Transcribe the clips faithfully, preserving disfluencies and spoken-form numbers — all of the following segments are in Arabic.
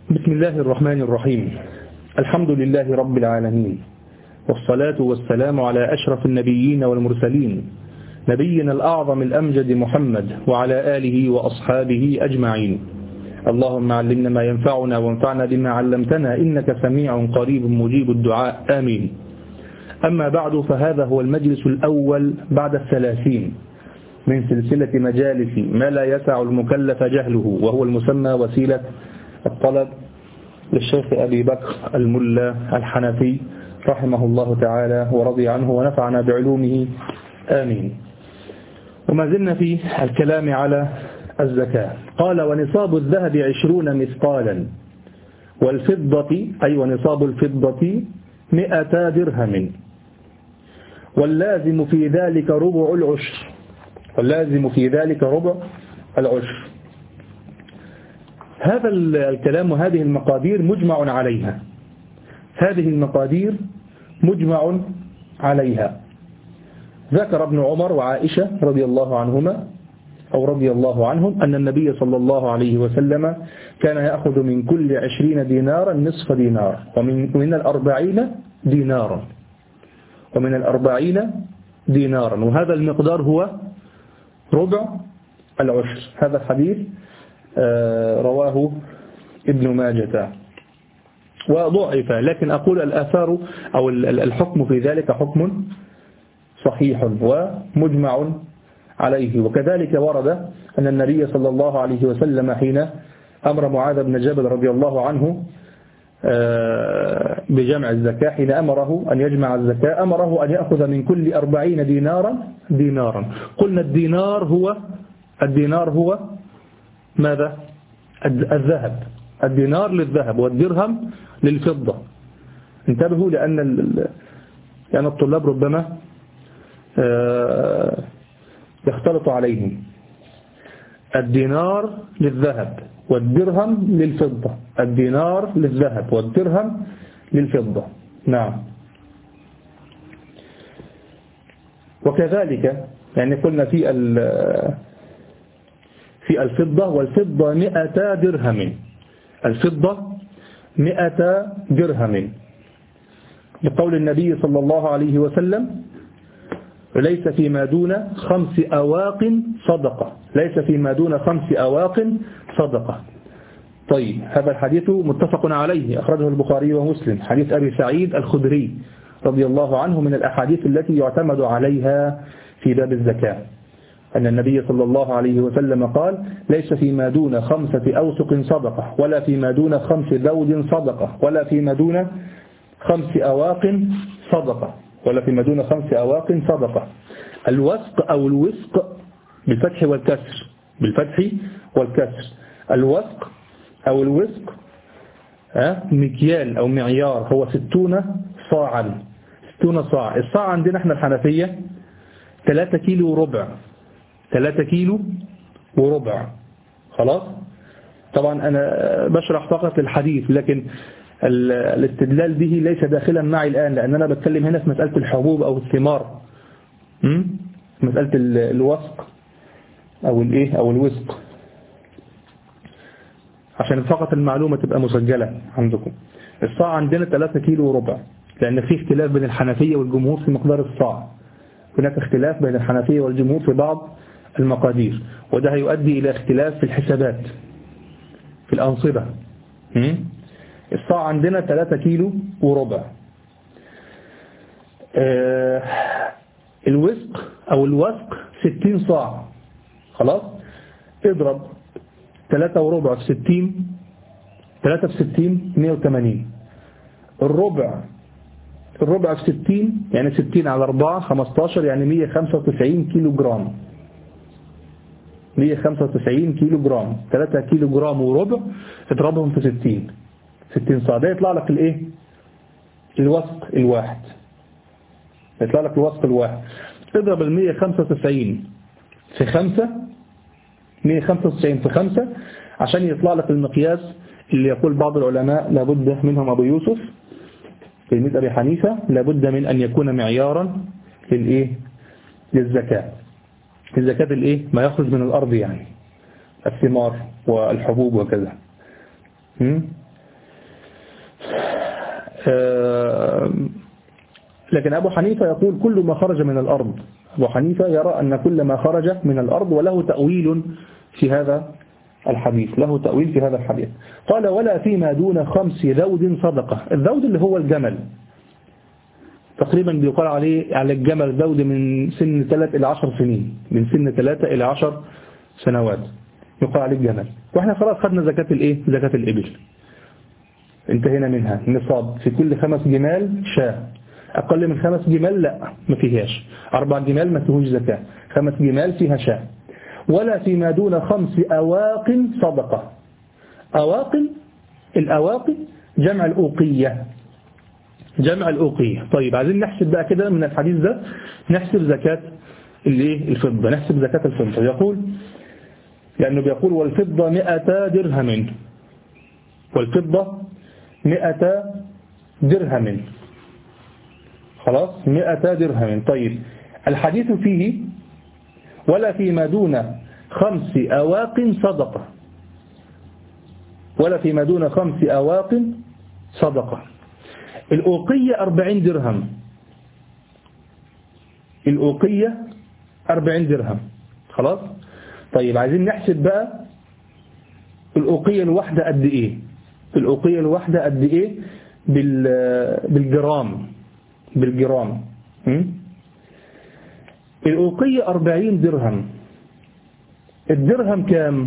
بسم الله الرحمن الرحيم. الحمد لله رب العالمين، والصلاة والسلام على أشرف النبيين والمرسلين، نبينا الأعظم الأمجد محمد وعلى آله وأصحابه أجمعين. اللهم علمنا ما ينفعنا وانفعنا بما علمتنا، إنك سميع قريب مجيب الدعاء، آمين. أما بعد، فهذا هو المجلس الأول بعد الثلاثين من سلسلة مجالس ما لا يسع المكلف جهله، وهو المسمى وسيلة الطلب للشيخ أبي بكر الملا الحنفي رحمه الله تعالى ورضي عنه ونفعنا بعلومه، آمين. وما زلنا في الكلام على الزكاة. قال: ونصاب الذهب عشرون مثقالا، والفضة أي ونصاب الفضة مئة درهم، واللازم في ذلك ربع العشر واللازم في ذلك ربع العشر. هذا الكلام وهذه المقادير مجمع عليها هذه المقادير مجمع عليها ذكر ابن عمر وعائشة رضي الله عنهما أو رضي الله عنهم أن النبي صلى الله عليه وسلم كان يأخذ من كل عشرين دينارا نصف دينار، ومن من الأربعين دينارا ومن الأربعين دينارا وهذا المقدار هو ربع العشر. هذا الحديث رواه ابن ماجه وضعف، لكن أقول الآثار أو الحكم في ذلك حكم صحيح ومجمع عليه. وكذلك ورد أن النبي صلى الله عليه وسلم حين أمر معاذ بن جبل رضي الله عنه بجمع الزكاة، حين أمره أن يجمع الزكاة أمره أن يأخذ من كل أربعين دينارا دينارا. قلنا الدينار هو الدينار هو ماذا؟ الذهب. الدينار للذهب والدرهم للفضة. انتبهوا لأن لأن الطلاب ربما يختلط عليهم. الدينار للذهب والدرهم للفضة. الدينار للذهب والدرهم للفضة. نعم. وكذلك يعني قلنا في في الفضة، والفضة مئة درهم الفضة مئة درهم لقول النبي صلى الله عليه وسلم: ليس فيما دون خمس أواق صدقة ليس فيما دون خمس أواق صدقة. طيب، هذا الحديث متفق عليه، أخرجه البخاري ومسلم، حديث أبي سعيد الخدري رضي الله عنه، من الأحاديث التي يعتمد عليها في باب الزكاة، أن النبي صلى الله عليه وسلم قال: ليس فيما دون خمسة أوسق صدقة، ولا فيما دون خمس ذود صدقة، ولا فيما دون خمس أواق صدقة ولا فيما دون خمس أواق صدقة. الوسق أو الوسق بالفتح والكسر بالفتح والكسر الوسق أو الوسق مكيال أو معيار، هو ستون صاعا ستون صاع. الصاع عندنا احنا الحنفية ثلاثة كيلو وربع ثلاثة كيلو وربع. خلاص. طبعا أنا بشرح فقط الحديث، لكن الاستدلال به ليس داخلا معي الآن، لأن أنا بتكلم هنا في مسألة الحبوب أو الثمار، مسألة الوسق أو الإيه أو الوسق، عشان فقط المعلومة تبقى مسجلة عندكم. الصاع عندنا ثلاثة كيلو وربع، لأن في اختلاف بين الحنفية والجمهور في مقدار الصاع. هناك اختلاف بين الحنفية والجمهور في بعض المقادير، وده هيؤدي إلى اختلاف في الحسابات في الأنصبة. الصاع عندنا ثلاثة كيلو وربع. آه الوسق أو الوسق ستين صاع. خلاص. اضرب ثلاثة وربع في ستين، ثلاثة في ستين مئة وثمانين. الربع الربع في ستين يعني ستين على أربعة خمستاشر، يعني مئة وخمسة وتسعين كيلو جرام مئة وخمسة وتسعين كيلو جرام. ثلاثة كيلو جرام وربع اضربهم في ستين ستين صاع، ده يطلع لك الايه الوسق الواحد يطلع لك الوسق الواحد. اضرب ال مئة وخمسة وتسعين في خمسة مئة وخمسة وتسعين في خمسة عشان يطلع لك المقياس اللي يقول بعض العلماء لابد منهم أبو يوسف تلميذ أبي حنيفة، لابد من أن يكون معيارا للإيه للزكاة. الزكاة الإيه ما يخرج من الأرض، يعني الثمار والحبوب وكذا. لكن أبو حنيفة يقول كل ما خرج من الأرض. أبو حنيفة يرى أن كل ما خرج من الأرض، وله تأويل في هذا الحديث له تأويل في هذا الحديث. قال ولا فيما دون خمس ذود صدقة. الذود اللي هو الجمل، تقريبا بيقال عليه على الجمل ذود من سن ثلاث إلى عشر سنين، من سن ثلاثة إلى عشر سنوات يقال عليه الجمل. وإحنا خلاص خدنا زكاة الإيه؟ زكاة الإبل، انتهينا منها. نصاب في كل خمس جمال شاة، أقل من خمس جمال لا ما فيهاش، أربع جمال ما فيهوش زكاة، خمس جمال فيها شاة. ولا فيما دون خمس أواق صدقة. أواق، الأواق جمع الأوقية، جمع الأوقية. طيب عايزين نحسب بقى كده من الحديث ده، نحسب زكاة الايه؟ الفضة، نحسب زكاة الفضة. يقول لأنه بيقول والفضة مئة درهم، والفضة مئة درهم، خلاص مئة درهم. طيب الحديث فيه ولا فيما دون خمس أواق صدقة، ولا فيما دون خمس أواق صدقة. الأوقية أربعين درهم، الأوقية أربعين درهم، خلاص. طيب عايزين نحسب بقى الأوقية الواحدة قد إيه، الأوقية الواحدة قد إيه بالجرام، بالجرام. الأوقية أربعين درهم. الدرهم كام؟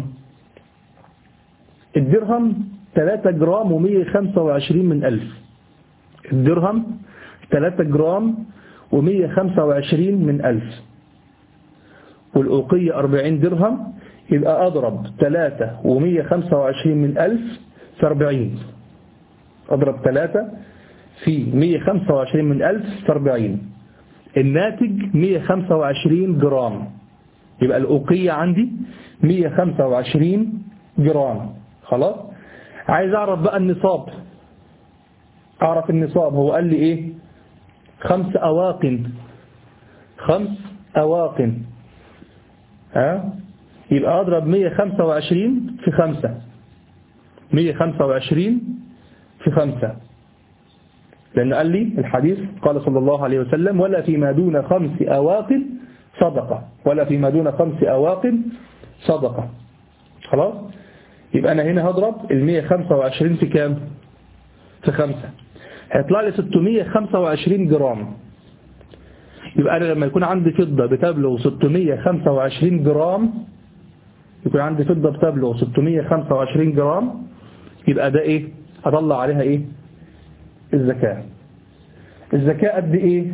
الدرهم ثلاثة جرام ومية خمسة وعشرين من ألف. الدرهم ثلاثة جرام ومية خمسة وعشرين من ألف، والأوقية أربعين درهم، يبقى أضرب ثلاثة ومية خمسة وعشرين من ألف في أربعين، أضرب ثلاثة في مية خمسة وعشرين من ألف في أربعين، الناتج مية خمسة وعشرين جرام. يبقى الأوقية عندي مية خمسة وعشرين جرام، خلاص. عايز أعرف بقى النصاب، أعرف النصاب. هو قال لي إيه؟ خمس أواق، خمس أواق، ها؟ يبقى أضرب مية خمسة وعشرين في خمسة، مية خمسة وعشرين في خمسة، لأن قال لي الحديث قال صلى الله عليه وسلم ولا فيما دون خمس أواق صدقة، ولا فيما دون خمس أواق صدقة، خلاص. يبقى أنا هنا هضرب المية خمسة وعشرين في كام؟ في خمسة، هيطلع لي ستمية خمسة وعشرين جرام. يبقى أنا لما يكون عندي فضة بتبلغ ستمية خمسة وعشرين جرام، يكون عندي فضة بتبلغ ستمية خمسة وعشرين جرام، يبقى ده إيه؟ هطلع عليها إيه؟ الزكاة. الزكاة قد إيه؟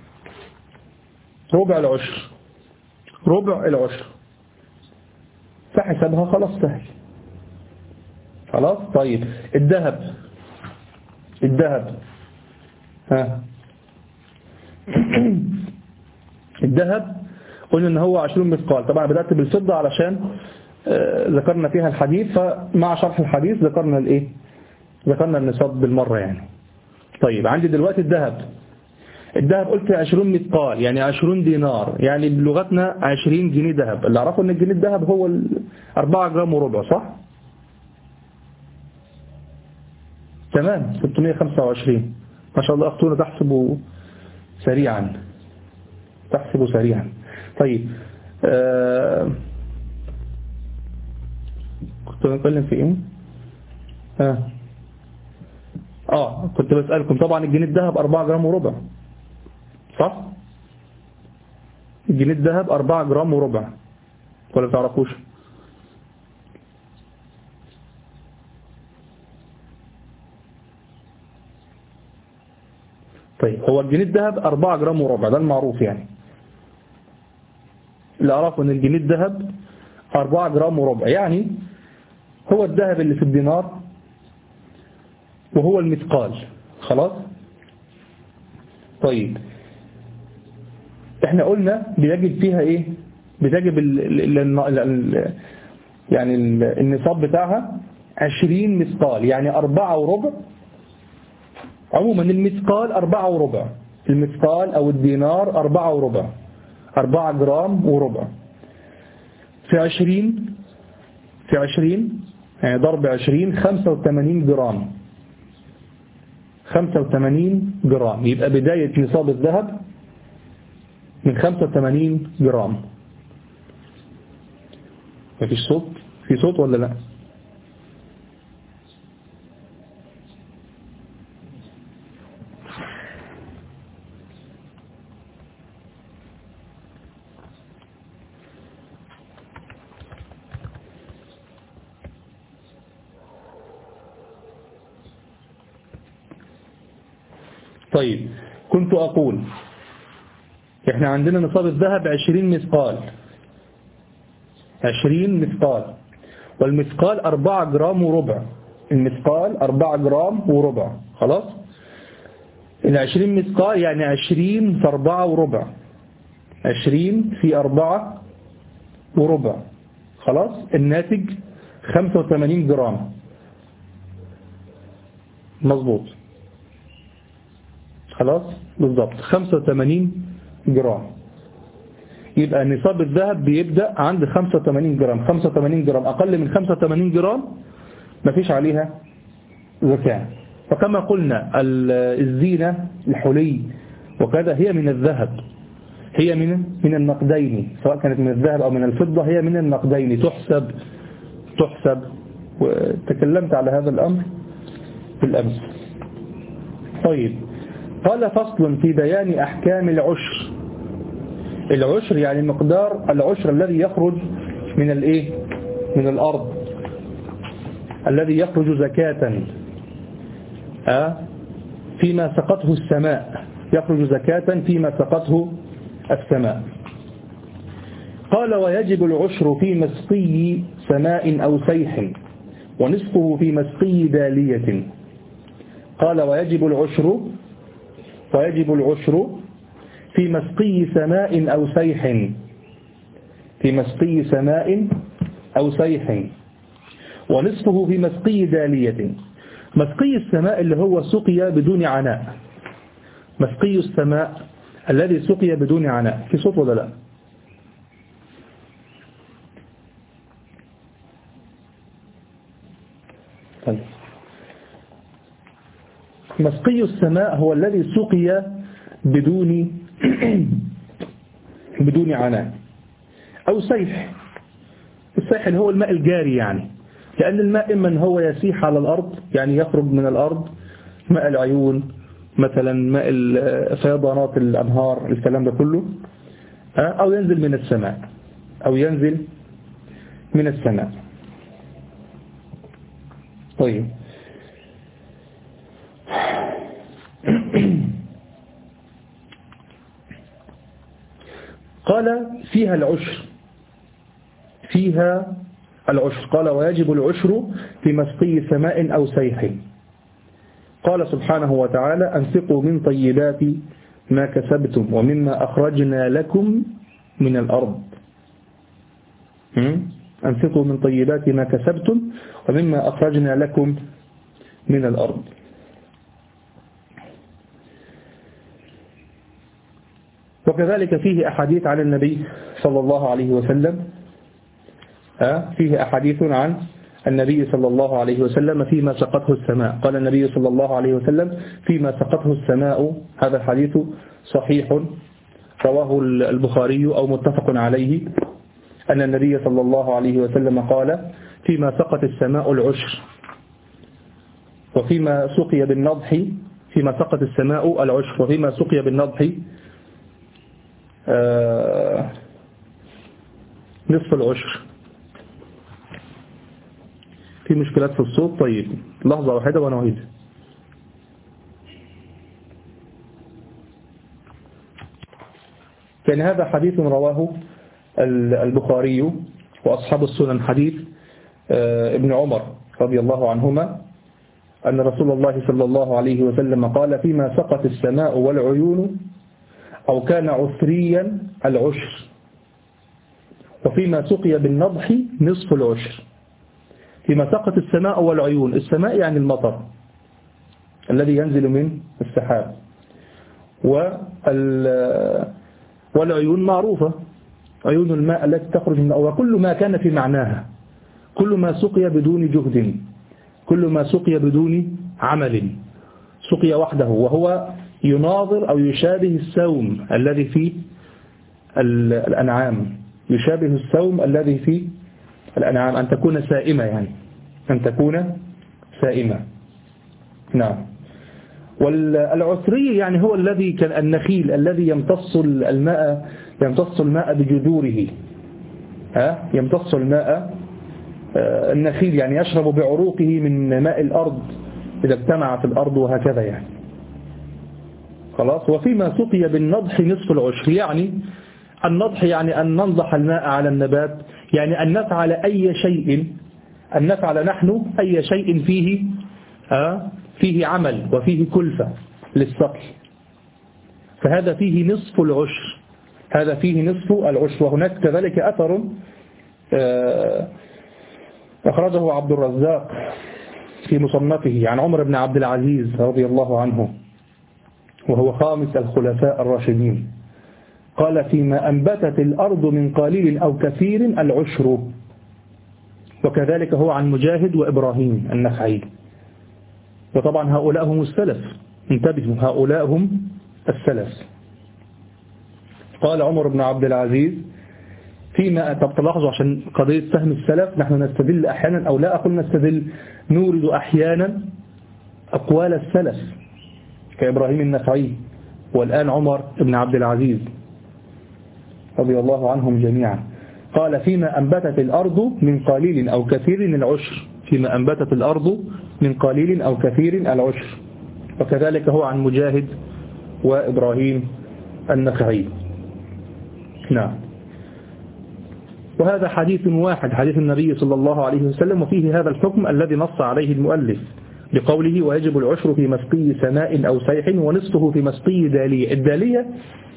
ربع العشر، ربع العشر. فحسبها خلاص سهل، خلاص. طيب الذهب، الذهب ها الذهب قلنا ان هو عشرين مثقال. طبعا بدأت بالفضة علشان آه ذكرنا فيها الحديث، فمع شرح الحديث ذكرنا الايه، ذكرنا النصاب بالمرة يعني. طيب عندي دلوقتي الذهب، الذهب قلت عشرين مثقال يعني عشرين دينار، يعني بلغتنا عشرين جنيه ذهب. اللي اعرفه ان الجنيه الذهب هو أربعة جرام وربع، صح؟ تمام، ستمية خمسة وعشرين. ما شاء الله أختونا تحسبوا سريعا، تحسبوا سريعا. طيب آه كنت بنتكلم في ايه؟ آه. اه كنت بسألكم طبعا الجنيه الذهب أربعة جرام وربع، صح؟ الجنيه الذهب أربعة جرام وربع، ولا تعرفوش؟ طيب هو الجنيه الذهب أربعة جرام وربع، ده المعروف يعني. اللي أعرفه أن الجنيه الذهب أربعة جرام وربع، يعني هو الذهب اللي في الدينار وهو المثقال، خلاص. طيب احنا قلنا بيجب فيها ايه؟ بتجب ال ال ال ال يعني النصاب بتاعها عشرين مثقال، يعني أربعة وربع. عموما المثقال أربعة وربع، المثقال أو الدينار أربعة وربع، أربعة جرام وربع في عشرين، في عشرين يعني ضرب عشرين خمسة وثمانين جرام، خمسة وثمانين جرام. يبقى بداية نصاب الذهب من خمسة وثمانين جرام. مفيش صوت؟ في صوت ولا لا؟ طيب، كنت أقول احنا عندنا نصاب الذهب عشرين مثقال، عشرين مثقال، والمثقال أربعة جرام وربع. المثقال أربعة جرام وربع. خلاص، العشرين مثقال يعني عشرين في أربعة وربع، عشرين في أربعة وربع. خلاص، الناتج خمسة وثمانين جرام. مظبوط، خلاص بالضبط خمسة وثمانين جرام. يبقى نصاب الذهب بيبدأ عند خمسة وثمانين جرام. خمسة وثمانين جرام أقل من خمسة وثمانين جرام مفيش عليها زكاة. فكما قلنا الزينة الحلي وكذا هي من الذهب، هي من من النقدين، سواء كانت من الذهب أو من الفضة، هي من النقدين تحسب تحسب وتكلمت على هذا الأمر في الأمس. طيب، قال فصل في بيان أحكام العشر. العشر يعني مقدار العشر الذي يخرج من الايه من الأرض، الذي يخرج زكاة أه؟ فيما سقته السماء، يخرج زكاة فيما سقته السماء. قال ويجب العشر في مسقي سماء أو سيح، ونصفه في مسقي دالية. قال ويجب العشر ويجب العشر في مسقي سماء أو سيح، في مسقي سماء أو سيح، ونصفه في مسقي دالية. مسقي السماء اللي هو سقي بدون عناء، مسقي السماء الذي سقي بدون عناء. في صوت ولا لا؟ طيب، مسقي السماء هو الذي سقي بدون بدون عناء. أو سيح، السيح اللي هو الماء الجاري، يعني لأن الماء إما هو يسيح على الأرض، يعني يخرج من الأرض، ماء العيون مثلا، ماء فيضانات الأنهار، الكلام ده كله، أو ينزل من السماء، أو ينزل من السماء. طيب، قال فيها العشر، فيها العشر. قال ويجب العشر في مسقي سماء أو سيح. قال سبحانه وتعالى أنفقوا من طيبات ما كسبتم ومما أخرجنا لكم من الأرض. أنفقوا من طيبات ما كسبتم ومما أخرجنا لكم من الأرض. وكذلك فيه أحاديث عن النبي صلى الله عليه وسلم، فيه أحاديث عن النبي صلى الله عليه وسلم فيما سقته السماء. قال النبي صلى الله عليه وسلم فيما سقته السماء. هذا الحديث صحيح رواه البخاري أو متفق عليه، أن النبي صلى الله عليه وسلم قال فيما سقت السماء العشر، وفيما سقي بالنضح، فيما سقت السماء العشر، وفيما سقي بالنضح آه نصف العشر. في مشكلات في الصوت؟ طيب لحظة واحدة وأنا أعيد. كان هذا حديث رواه البخاري وأصحاب السنن، حديث ابن عمر رضي الله عنهما أن رسول الله صلى الله عليه وسلم قال فيما سقت السماء والعيون أو كان عسريا العشر، وفيما سقي بالنضح نصف العشر. فيما سقت السماء والعيون، السماء يعني المطر الذي ينزل من السحاب، والعيون معروفة، عيون الماء التي تخرج من، وكل ما كان في معناها، كل ما سقي بدون جهد، كل ما سقي بدون عمل، سقي وحده، وهو يناظر أو يشابه السوم الذي في الأنعام، يشابه السوم الذي في الأنعام، أن تكون سائمة، يعني أن تكون سائمة. نعم. والعسري يعني هو الذي كان النخيل الذي يمتص الماء يمتص الماء بجذوره، ها يمتص الماء النخيل، يعني يشرب بعروقه من ماء الأرض إذا اجتمع في الأرض، وهكذا يعني. خلاص. وفيما سقي بالنضح نصف العشر، يعني النضح يعني أن ننضح الماء على النبات، يعني أن نفعل أي شيء أن نفعل نحن أي شيء فيه آه فيه عمل وفيه كلفة للسقي، فهذا فيه نصف العشر، هذا فيه نصف العشر. وهناك كذلك أثر آه أخرجه عبد الرزاق في مصنفه عن عمر بن عبد العزيز رضي الله عنه، وهو خامس الخلفاء الراشدين، قال: فيما أنبتت الأرض من قليل أو كثير العشر. وكذلك هو عن مجاهد وإبراهيم النخعي. وطبعا هؤلاء هم السلف، انتبهوا، هؤلاء هم السلف. قال عمر بن عبد العزيز فيما، طب تلاحظوا عشان قضية فهم السلف، نحن نستدل أحيانا أو لا أقول نستدل، نورد أحيانا أقوال السلف كإبراهيم النخعي، والآن عمر بن عبد العزيز رضي الله عنهم جميعا. قال: فيما أنبتت الأرض من قليل أو كثير العشر، فيما أنبتت الأرض من قليل أو كثير العشر. وكذلك هو عن مجاهد وإبراهيم النخعي. نعم. وهذا حديث واحد، حديث النبي صلى الله عليه وسلم، وفيه هذا الحكم الذي نص عليه المؤلف بقوله: ويجب العشر في مسقي سماء أو سيح ونصفه في مسقي دالية. الدالية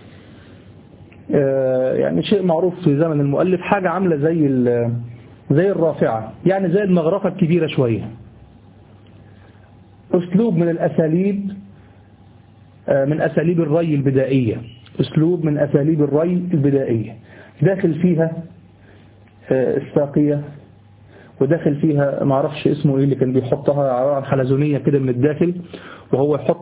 يعني شيء معروف في زمن المؤلف، حاجة عاملة زي زي الرافعة، يعني زي المغرفة الكبيرة شوية، أسلوب من الأساليب من أساليب الري البدائية، أسلوب من أساليب الري البدائية، داخل فيها الساقية، وداخل فيها ما اعرفش اسمه ايه اللي كان بيحطها، عبارة عن حلزونية كده من الداخل، وهو يحط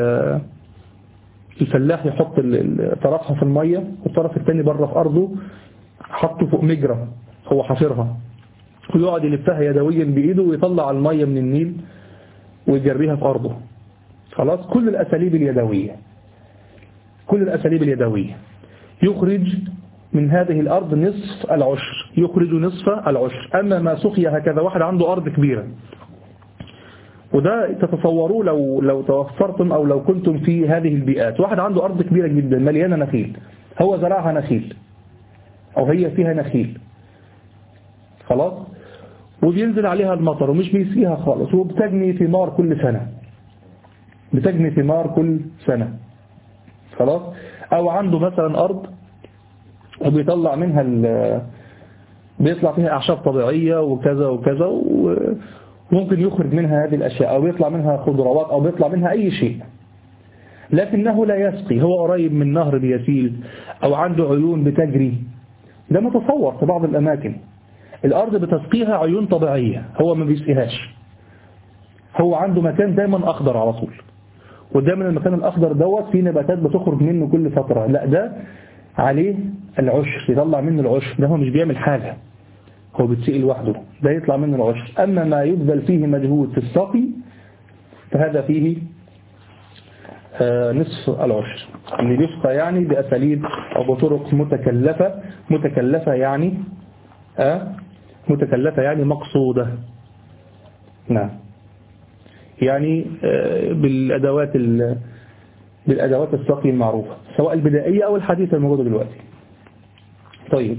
الفلاح يحط طرفها في المية والطرف الثاني بره في أرضه، حطه فوق مجرى هو حفرها، ويقعد يلفها يدويا بإيده ويطلع المية من النيل ويجريها في أرضه. خلاص. كل الأساليب اليدوية، كل الأساليب اليدوية يخرج من هذه الأرض نصف العشر، يخرج نصف العشر. أما ما سقي هكذا، واحد عنده أرض كبيرة، وده تتصوروه لو لو توفرتم أو لو كنتم في هذه البيئات، واحد عنده أرض كبيرة جدا مليانة نخيل، هو زرعها نخيل أو هي فيها نخيل، خلاص، وبينزل عليها المطر ومش بيسقيها خالص، وبتجني ثمار كل سنة، بتجني ثمار كل سنة، خلاص. أو عنده مثلا أرض وبيطلع منها بيطلع فيها أعشاب طبيعية وكذا وكذا، وممكن يخرج منها هذه الأشياء، أو بيطلع منها خضروات، أو بيطلع منها أي شيء، لكنه لا يسقي، هو قريب من نهر بيسيل أو عنده عيون بتجري. ده متصور في بعض الأماكن الأرض بتسقيها عيون طبيعية، هو ما بيسقيهاش، هو عنده مكان دايما أخضر على طول، ودايما المكان الأخضر دوت فيه نباتات بتخرج منه كل فترة، لا ده عليه العشر، يطلع منه العشر، ده هو مش بيعمل حاجة، هو بتسقي لوحده، ده يطلع منه العشر. أما ما يبذل فيه مجهود في السقي فهذا فيه آه نصف العشر، اللي بيسقى يعني بأساليب أو بطرق متكلفة، متكلفة يعني آه متكلفة يعني مقصودة. نعم. يعني آه بالأدوات بالأدوات السقي المعروفة، سواء البدائية أو الحديثة الموجودة دلوقتي. طيب.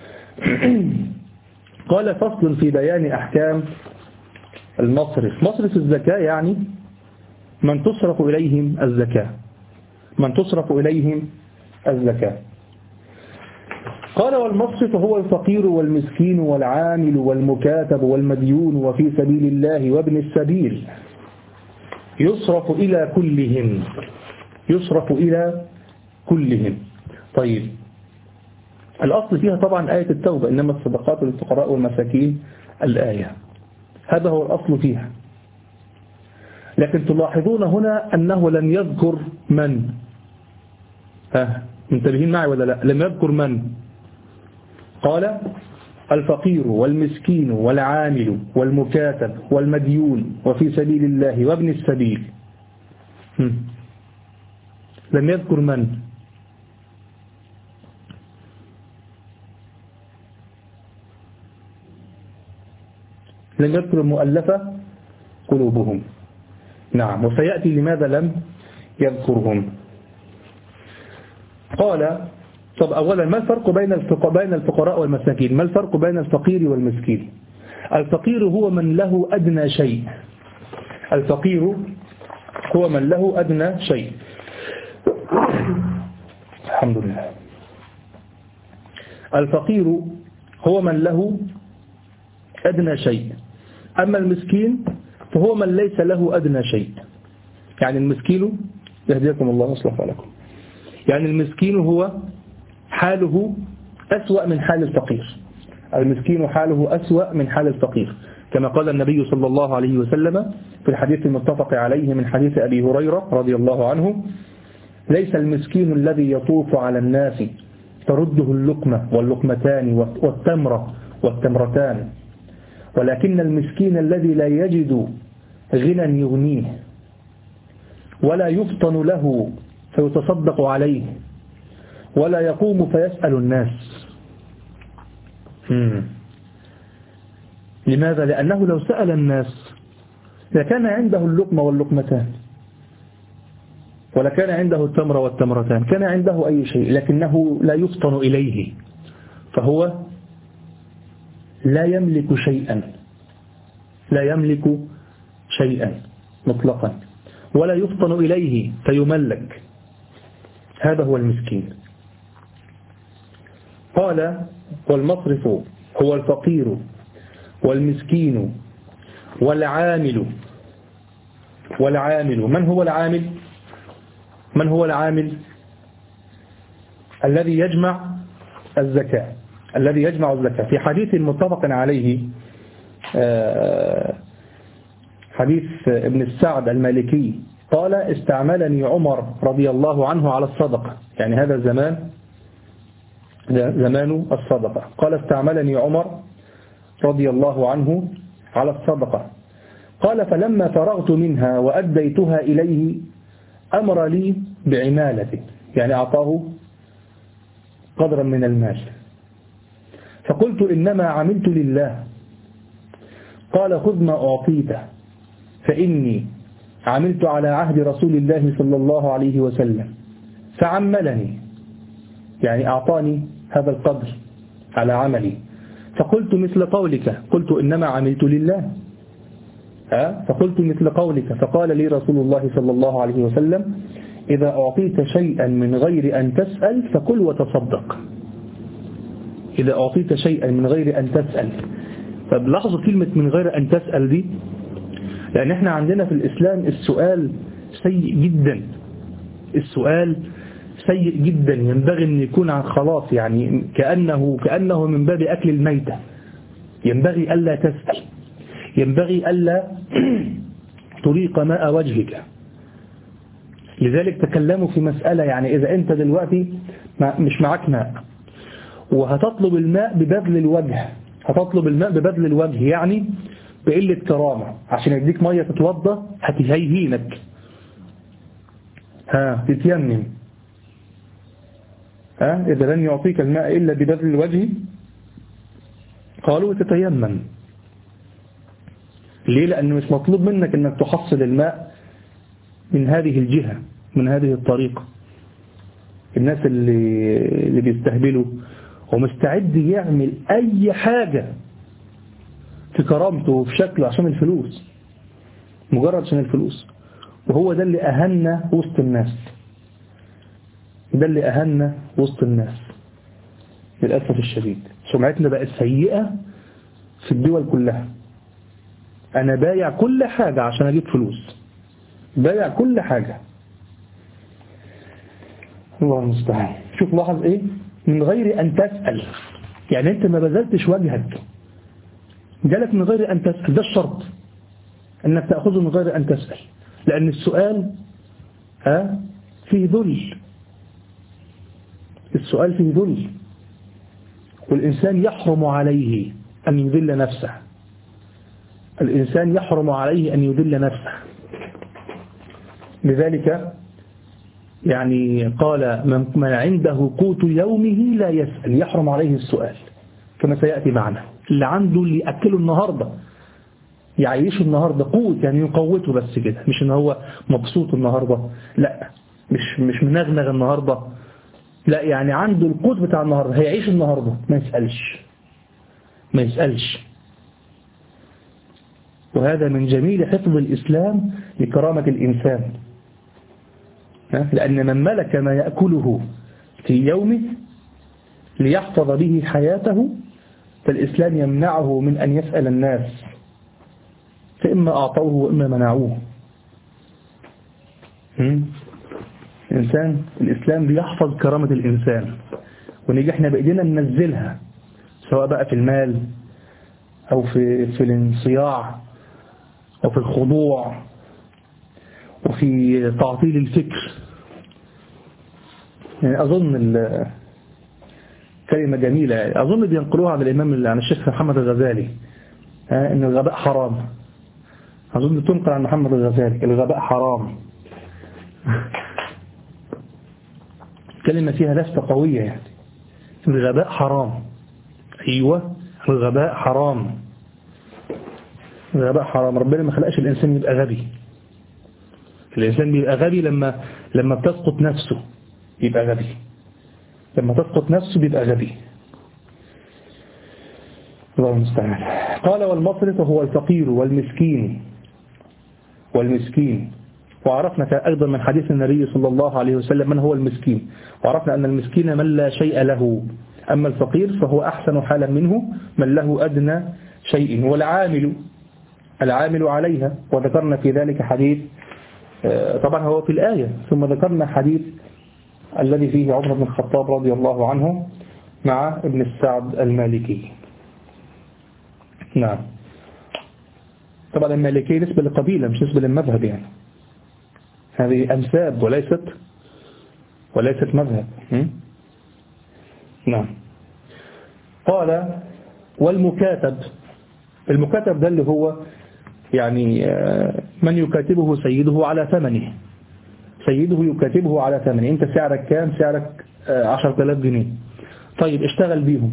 قال: فصل في بيان أحكام المصرف. مصرف الزكاة يعني من تصرف إليهم الزكاة، من تصرف إليهم الزكاة. قال: والمصرف هو الفقير والمسكين والعامل والمكاتب والمديون وفي سبيل الله وابن السبيل، يصرف إلى كلهم، يصرف إلى كلهم. طيب، الأصل فيها طبعا آية التوبة، إنما الصدقات للفقراء والمساكين الآية، هذا هو الأصل فيها. لكن تلاحظون هنا أنه لم يذكر من. ها منتبهين معي ولا لا؟ لم يذكر من. قال الفقير والمسكين والعامل والمكاتب والمديون وفي سبيل الله وابن السبيل. لم يذكر من. لم يذكر المؤلفة قلوبهم. نعم، وسيأتي لماذا لم يذكرهم. قال طب أولا ما الفرق بين بين الفقراء والمساكين؟ ما الفرق بين الفقير والمسكين؟ الفقير هو من له أدنى شيء. الفقير هو من له أدنى شيء. الحمد لله. الفقير هو من له أدنى شيء، أما المسكين فهو من ليس له أدنى شيء. يعني المسكين يهديكم الله ويصلح بالكم، يعني المسكين هو حاله أسوأ من حال الفقير. المسكين حاله أسوأ من حال الفقير، كما قال النبي صلى الله عليه وسلم في الحديث المتفق عليه من حديث أبي هريرة رضي الله عنه: ليس المسكين الذي يطوف على الناس ترده اللقمة واللقمتان والتمرة والتمرتان، ولكن المسكين الذي لا يجد غنى يغنيه ولا يفطن له فيتصدق عليه ولا يقوم فيسأل الناس. مم. لماذا؟ لأنه لو سأل الناس لكان عنده اللقمة واللقمتان، ولكان عنده التمر والتمرتان، كان عنده أي شيء، لكنه لا يفطن إليه، فهو لا يملك شيئا، لا يملك شيئا مطلقا، ولا يفطن إليه فيملك. هذا هو المسكين. قال والمصرف هو الفقير والمسكين والعامل. والعامل من هو العامل؟ من هو العامل؟ الذي يجمع الزكاة، الذي يجمع الزكاة. في حديث متفق عليه حديث ابن السعد المالكي قال: استعملني عمر رضي الله عنه على الصدقة، يعني هذا الزمان زمان الصدقة. قال: استعملني عمر رضي الله عنه على الصدقة. قال: فلما فرغت منها وأديتها إليه أمر لي بعمالته، يعني أعطاه قدرا من المال. فقلت: إنما عملت لله. قال: خذ ما أعطيته، فإني عملت على عهد رسول الله صلى الله عليه وسلم فعملني، يعني أعطاني هذا القدر على عملي. فقلت مثل قولك، قلت إنما عملت لله. أه؟ فقلت مثل قولك. فقال لي رسول الله صلى الله عليه وسلم: إذا أعطيت شيئا من غير أن تسأل فكل وتصدق. إذا أعطيت شيئا من غير أن تسأل. فبلاحظوا كلمة من غير أن تسأل دي، لأن احنا عندنا في الإسلام السؤال سيء جدا. السؤال سيء جدا، ينبغي أن يكون عن خلاص، يعني كأنه, كأنه من باب أكل الميتة. ينبغي ألا تسأل، ينبغي ألا طريق ماء وجهك. لذلك تكلموا في مسألة، يعني إذا أنت دلوقتي مش معك ماء وهتطلب الماء ببذل الوجه، هتطلب الماء ببذل الوجه يعني بقلة كرامة، عشان يديك مية تتوضى هتهيهينك، ها تتيمم. ها إذا لن يعطيك الماء إلا ببذل الوجه قالوا تتيمم. ليه؟ لأنه مش مطلوب منك أنك تحصل الماء من هذه الجهة، من هذه الطريقة. الناس اللي, اللي بيستهبلوا ومستعد يعمل أي حاجة في كرامته وفي شكله عشان الفلوس، مجرد عشان الفلوس. وهو ده اللي أهنا وسط الناس، ده اللي أهنا وسط الناس للأسف الشديد. سمعتنا بقت سيئة في الدول كلها. أنا بايع كل حاجة عشان أجيب فلوس، بايع كل حاجة. الله المستعان. شوف لاحظ إيه؟ من غير أن تسأل، يعني أنت ما بذلتش وجهك، جالك من غير أن تسأل. ده الشرط، أنك تأخذه من غير أن تسأل. لأن السؤال ها فيه ذل، السؤال فيه ذل، والإنسان يحرم عليه أن يذل نفسه، الإنسان يحرم عليه أن يذل نفسه. لذلك يعني قال من عنده قوت يومه لا يسأل، يحرم عليه السؤال كما سيأتي معنا. اللي عنده اللي يأكله النهاردة يعيشه النهاردة قوت، يعني يقوته بس كده، مش ان هو مبسوط النهاردة، لا مش مش منغنغ النهاردة، لا يعني عنده القوت بتاع النهاردة، هيعيش النهاردة، ما يسألش ما يسألش. وهذا من جميل حفظ الإسلام لكرامة الإنسان، لأن من ملك ما يأكله في يومه ليحفظ به حياته فالإسلام يمنعه من أن يسأل الناس، فإما أعطوه وإما منعوه. الإنسان الإسلام بيحفظ كرامة الإنسان، ونيجي احنا بإيدينا ننزلها، سواء بقى في المال أو في في الانصياع أو في الخضوع وفي تعطيل الفكر. يعني أظن كلمة جميلة أظن بينقلوها عن الإمام عن الشيخ محمد الغزالي، إن الغباء حرام. أظن تنقل عن محمد الغزالي الغباء حرام. كلمة فيها لفتة قوية، يعني الغباء حرام. أيوة الغباء حرام، الغباء حرام. ربنا ما خلقش الإنسان يبقى غبي. الإنسان بيبقى غبي لما لما بتسقط نفسه يبقى غبي، لما تسقط نفسه بيبقى غبي. الله المستعان. قال والمصرف هو الفقير والمسكين والمسكين وعرفنا أيضا من حديث النبي صلى الله عليه وسلم من هو المسكين، وعرفنا أن المسكين من لا شيء له، أما الفقير فهو أحسن حالا منه من له أدنى شيء. والعامل العامل عليها، وذكرنا في ذلك حديث طبعا هو في الآية، ثم ذكرنا حديث الذي فيه عمر بن الخطاب رضي الله عنه مع ابن السعد المالكي. نعم طبعا المالكي نسبة لقبيلة مش نسبة للمذهب، يعني هذه أنساب وليست وليست مذهب. نعم. قال والمكاتب، المكاتب ده اللي هو يعني من يكاتبه سيده على ثمنه، سيده يكاتبه على ثمنه. انت سعرك كام؟ سعرك عشرة آلاف جنيه، طيب اشتغل بيهم،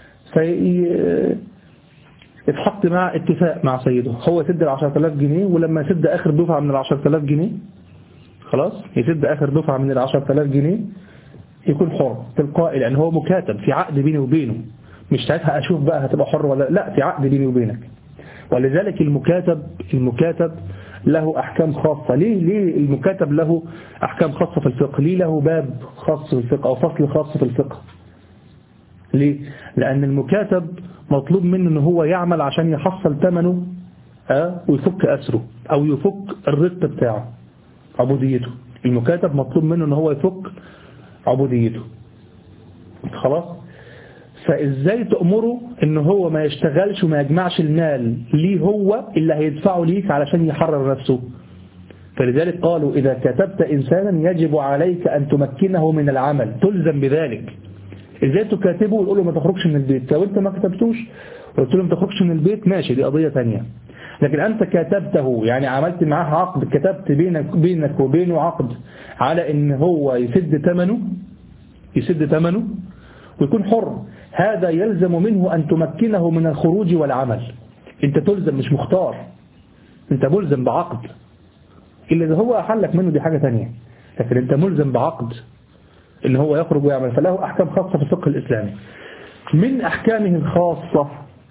اتحط مع اتفاق مع سيده، هو يسد العشرة آلاف جنيه، ولما يسد آخر دفعة من العشرة آلاف جنيه خلاص يسد آخر دفعة من العشرة آلاف جنيه يكون حر تلقائي، لأن هو مكاتب في عقد بيني وبينه، مش ساعتها أشوف بقى هتبقى حر ولا لا، في عقد بيني وبينك. ولذلك المكاتب المكاتب له أحكام خاصة. ليه ليه المكاتب له أحكام خاصة في الفقه؟ ليه له باب خاص في الفقه أو فصل خاص في الفقه؟ ليه؟ لأن المكاتب مطلوب منه أن هو يعمل عشان يحصل ثمنه أه ويفك أسره أو يفك الرق بتاعه عبوديته. المكاتب مطلوب منه أن هو يفك عبوديته خلاص. فإزاي تأمره أن هو ما يشتغلش وما يجمعش المال ليه هو اللي هيدفعه ليك علشان يحرر نفسه؟ فلذلك قالوا إذا كتبت إنسانا يجب عليك أن تمكنه من العمل، تلزم بذلك. إزاي تكاتبه وتقول له ما تخرجش من البيت؟ لو أنت ما كتبتوش وقلت له ما تخرجش من البيت ماشي، دي قضية ثانية. لكن أنت كتبته، يعني عملت معاه عقد، كتبت بينك بينك وبينه عقد على إن هو يسد ثمنه يسد ثمنه ويكون حر، هذا يلزم منه أن تمكنه من الخروج والعمل. أنت تلزم مش مختار، أنت ملزم بعقد. إلا إذا هو أحلك منه دي حاجة ثانية، لكن أنت ملزم بعقد إن هو يخرج ويعمل. فله أحكام خاصة في الفقه الإسلامي. من أحكامه الخاصة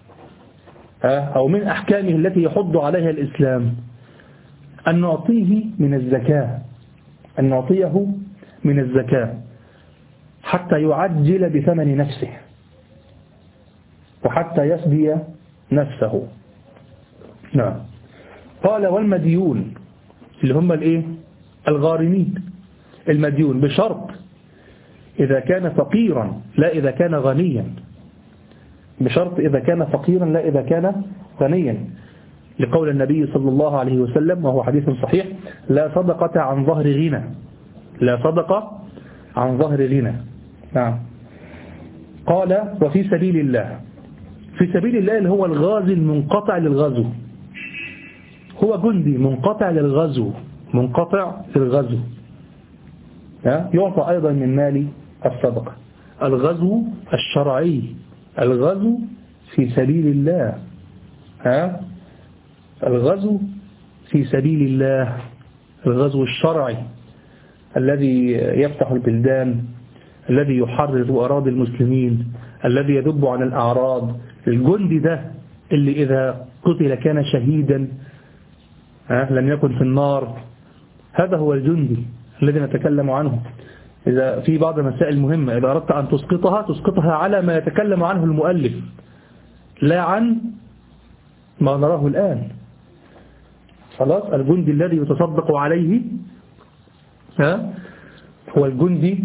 أو من أحكامه التي يحض عليها الإسلام أن نعطيه من الزكاة، أن نعطيه من الزكاة حتى يعجل بثمن نفسه وحتى يفدي نفسه. نعم. قال والمديون اللي هم الايه؟ الغارمين. المديون بشرط إذا كان فقيرا لا إذا كان غنيا، بشرط إذا كان فقيرا لا إذا كان غنيا. لقول النبي صلى الله عليه وسلم وهو حديث صحيح: لا صدقة عن ظهر غنى، لا صدقة عن ظهر غنى. نعم. قال: وفي سبيل الله. في سبيل الله اللي هو الغازي المنقطع للغزو، هو جندي منقطع للغزو، منقطع للغزو، يعطى أيضا من مال الصدقة. الغزو الشرعي، الغزو في سبيل الله، ها الغزو في سبيل الله، الغزو الشرعي الذي يفتح البلدان، الذي يحرر أراضي المسلمين، الذي يذب عن الأعراض. الجندي ده اللي إذا قتل كان شهيدا، ها لم يكن في النار. هذا هو الجندي الذي نتكلم عنه. إذا في بعض المسائل مهمة إذا أردت أن تسقطها تسقطها على ما يتكلم عنه المؤلف، لا عن ما نراه الآن. خلاص، الجندي الذي يتصدق عليه ها هو الجندي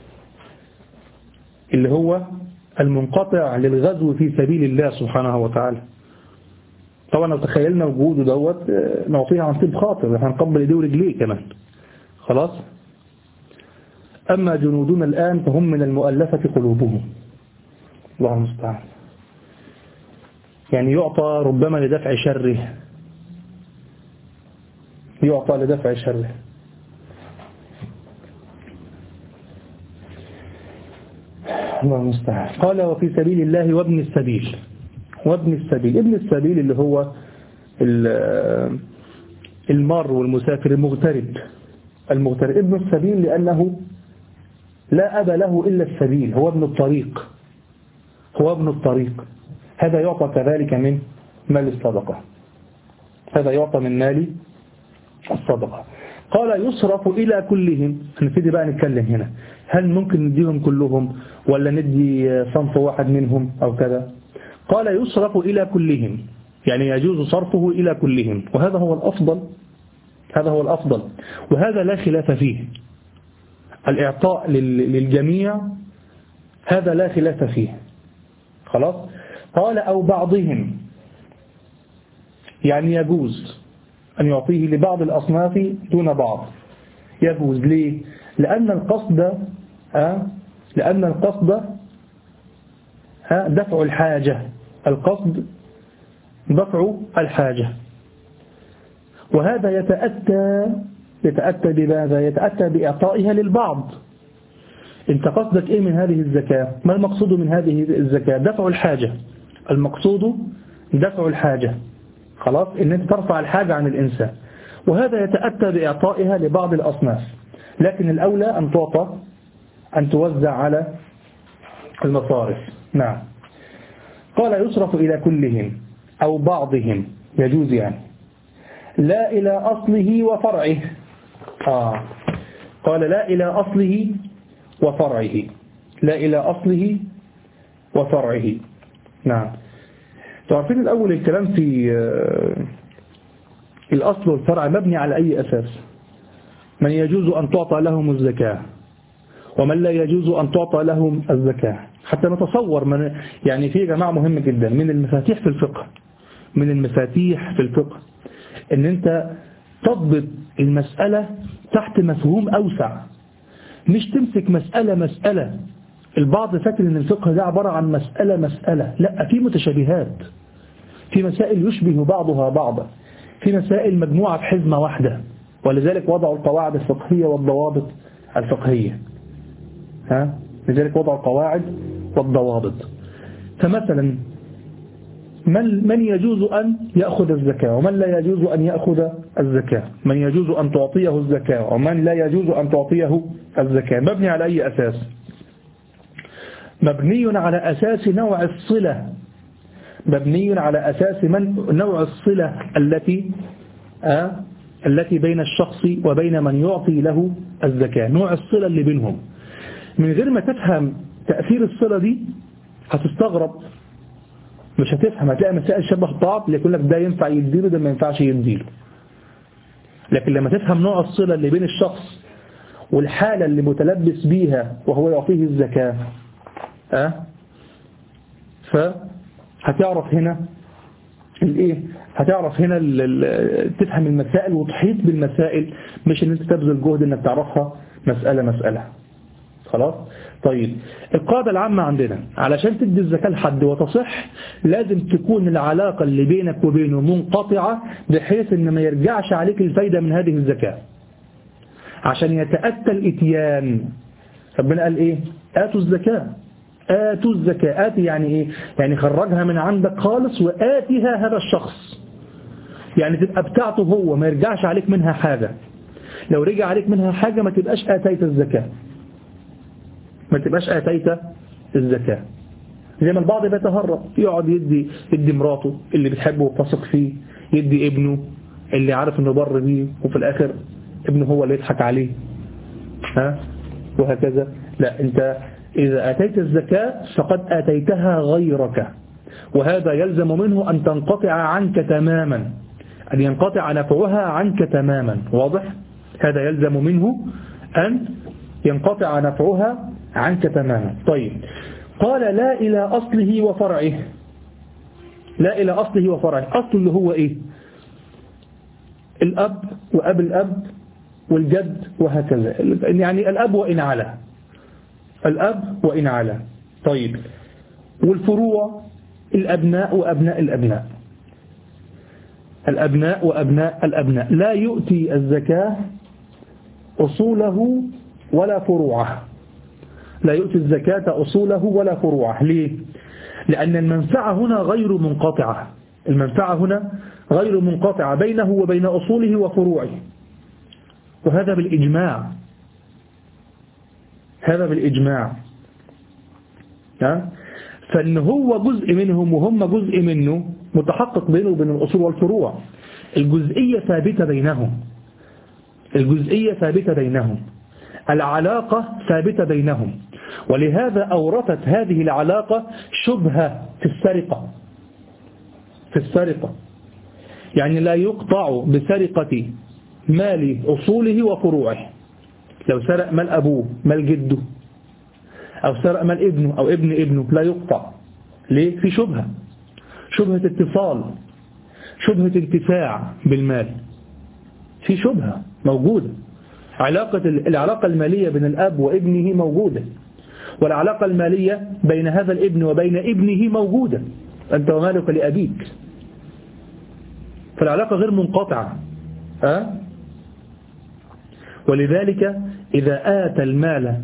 اللي هو المنقطع للغزو في سبيل الله سبحانه وتعالى. طبعا لو تخيلنا وجوده دوت نعطيه عن طيب خاطر، هنقبل ايديه ورجليه كمان. خلاص. أما جنودنا الآن فهم من المؤلفة قلوبهم، الله المستعان. يعني يعطى ربما لدفع شره، يعطى لدفع شره. الله المستعان. قال: وفي سبيل الله وابن السبيل. وابن السبيل، ابن السبيل اللي هو المار والمسافر، المغترب. المغترب ابن السبيل لأنه لا أب له إلا السبيل، هو ابن الطريق، هو ابن الطريق. هذا يعطى كذلك من مال الصدقة، هذا يعطى من مال الصدقة. قال: يصرف إلى كلهم. هنبتدي بقى نتكلم هنا، هل ممكن نديهم كلهم ولا ندي صنف واحد منهم أو كذا؟ قال: يصرف إلى كلهم، يعني يجوز صرفه إلى كلهم، وهذا هو الأفضل، هذا هو الأفضل، وهذا لا خلاف فيه. الإعطاء للجميع هذا لا خلاف فيه. خلاص. قال: أو بعضهم، يعني يجوز أن يعطيه لبعض الأصناف دون بعض، يجوز. ليه؟ لأن القصد أه؟ لأن القصد أه؟ دفع الحاجة، القصد دفع الحاجة، وهذا يتأتى يتأتى بماذا؟ يتأتى بإعطائها للبعض. انت قصدك ايه من هذه الزكاة؟ ما المقصود من هذه الزكاة؟ دفع الحاجة، المقصود دفع الحاجة. خلاص، ان انت ترفع الحاجة عن الإنسان، وهذا يتأتى بإعطائها لبعض الأصناف، لكن الأولى أن تعطى، أن توزع على المصارف. نعم. قال: يصرف إلى كلهم أو بعضهم، يجوز يعني، لا إلى أصله وفرعه. آه. قال: لا إلى أصله وفرعه، لا إلى أصله وفرعه. نعم. تعرفين الأول الكلام في الأصل والفرع مبني على أي أساس؟ من يجوز أن تعطى لهم الزكاة ومن لا يجوز أن تعطى لهم الزكاة، حتى نتصور من يعني في جماعة مهم جدا من المفاتيح في الفقه، من المفاتيح في الفقه ان انت تضبط المسألة تحت مفهوم أوسع، مش تمسك مسألة مسألة. البعض فاكر ان الفقه ده عبارة عن مسألة مسألة، لا، في متشابهات، في مسائل يشبه بعضها بعضا، في مسائل مجموعة في حزمة واحدة، ولذلك وضعوا القواعد الفقهية والضوابط الفقهية. ها؟ لذلك وضعوا القواعد والضوابط. فمثلا من من يجوز أن يأخذ الزكاة ومن لا يجوز أن يأخذ الزكاة، من يجوز أن تعطيه الزكاة ومن لا يجوز أن تعطيه الزكاة، مبني على أي أساس؟ مبني على أساس نوع الصلة، مبني على أساس من نوع الصلة التي آه التي بين الشخص وبين من يعطي له الزكاة، نوع الصلة اللي بينهم. من غير ما تفهم تأثير الصلة دي هتستغرب، مش هتفهم، هتلاقي مسائل شبه بعض، يقول لك ده ينفع يديله ده ما ينفعش يديله. لكن لما تفهم نوع الصلة اللي بين الشخص والحالة اللي متلبس بيها وهو يعطيه الزكاة، أه؟ فهتعرف هنا الايه هتعرف هنا تفهم المسائل وتحيط بالمسائل، مش ان انت تبذل جهد انك تعرفها مسألة مسألة. خلاص. طيب القاعدة العامة عندنا علشان تدي الزكاة لحد وتصح لازم تكون العلاقة اللي بينك وبينه منقطعة بحيث ان ما يرجعش عليك الفايدة من هذه الزكاة عشان يتأتى الاتيان. ربنا قال ايه؟ آتوا الزكاة، آتوا الزكاة. آتي يعني ايه؟ يعني خرجها من عندك خالص وآتيها هذا الشخص، يعني تبقى بتاعته هو ما يرجعش عليك منها حاجة. لو رجع عليك منها حاجة ما تبقاش آتيت الزكاة، ما تبقاش آتيت الزكاة. زي ما البعض بيتهرب يقعد يدي يدي مراته اللي بتحبه وتثق فيه، يدي ابنه اللي عارف انه بر بيه، وفي الاخر ابنه هو اللي يضحك عليه، ها وهكذا. لا، انت اذا اتيت الزكاة فقد اتيتها غيرك، وهذا يلزم منه ان تنقطع عنك تماما، ان ينقطع نفعها عنك تماما. واضح؟ هذا يلزم منه ان ينقطع نفعها عنك تماما. طيب قال لا إلى أصله وفرعه. لا إلى أصله وفرعه. أصل اللي هو إيه؟ الأب وأب الأب والجد وهكذا، يعني الأب وإن علا، الأب وإن علا. طيب والفروع الأبناء وأبناء الأبناء، الأبناء وأبناء الأبناء. لا يؤتي الزكاة أصوله ولا فروعه، لا يؤتي الزكاة أصوله ولا فروعه. ليه؟ لأن المنفعة هنا غير منقطعة، المنفعة هنا غير منقطعة بينه وبين أصوله وفروعه، وهذا بالإجماع، هذا بالإجماع. ها؟ فإن هو جزء منهم وهم جزء منه متحقق بينه وبين الأصول والفروع. الجزئية ثابتة بينهم، الجزئية ثابتة بينهم، العلاقة ثابتة بينهم. ولهذا أورثت هذه العلاقة شبهة في السرقة، في السرقة يعني لا يقطع بسرقة مال أصوله وفروعه. لو سرق مال أبوه مال جده، أو سرق مال ابنه أو ابن ابنه لا يقطع. ليه؟ في شبهة، شبهة اتصال، شبهة انتفاع بالمال، في شبهة موجودة. علاقة العلاقة المالية بين الأب وابنه موجودة، والعلاقة المالية بين هذا الابن وبين ابنه موجودة، أنت ومالك لأبيك، فالعلاقة غير منقطعة. أه؟ ولذلك إذا آتى المال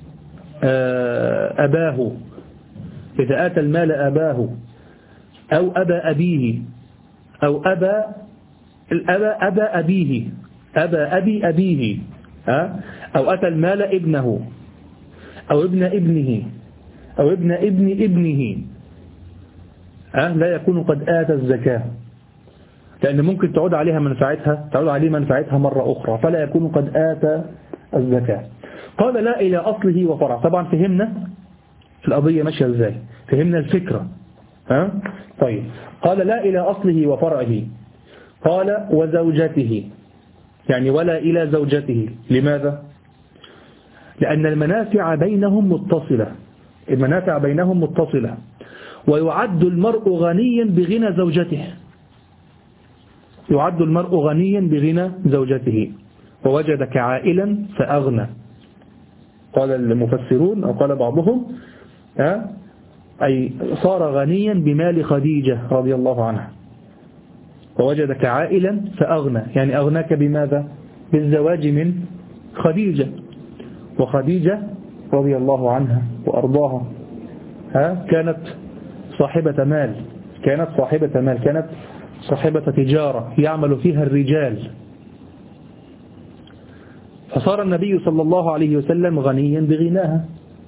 أباه، إذا آتى المال أباه أو أبا أبيه أو أبا الأبا أبا أبيه أبا أبي أبيه، أو أتى المال ابنه أو ابن ابنه أو ابن ابن ابنه، لا يكون قد آتى الزكاة، لأن ممكن تعود عليها منفعتها، تعود عليه منفعتها مرة أخرى، فلا يكون قد آتى الزكاة. قال لا إلى أصله وفرع. طبعا فهمنا القضية ماشية إزاي، فهمنا الفكرة. ها؟ طيب قال لا إلى أصله وفرعه. قال وزوجته، يعني ولا إلى زوجته. لماذا؟ لأن المنافع بينهم متصلة، المنافع بينهم متصلة، ويعد المرء غنيا بغنى زوجته، يعد المرء غنيا بغنى زوجته. ووجدك عائلا فأغنى، قال المفسرون أو قال بعضهم ها؟ أي صار غنيا بمال خديجة رضي الله عنها. ووجدك عائلا فأغنى، يعني أغناك بماذا؟ بالزواج من خديجة، وخديجة رضي الله عنها وأرضاها ها؟ كانت صاحبة مال، كانت صاحبة مال، كانت صاحبة تجارة يعمل فيها الرجال، فصار النبي صلى الله عليه وسلم غنيا بغناها.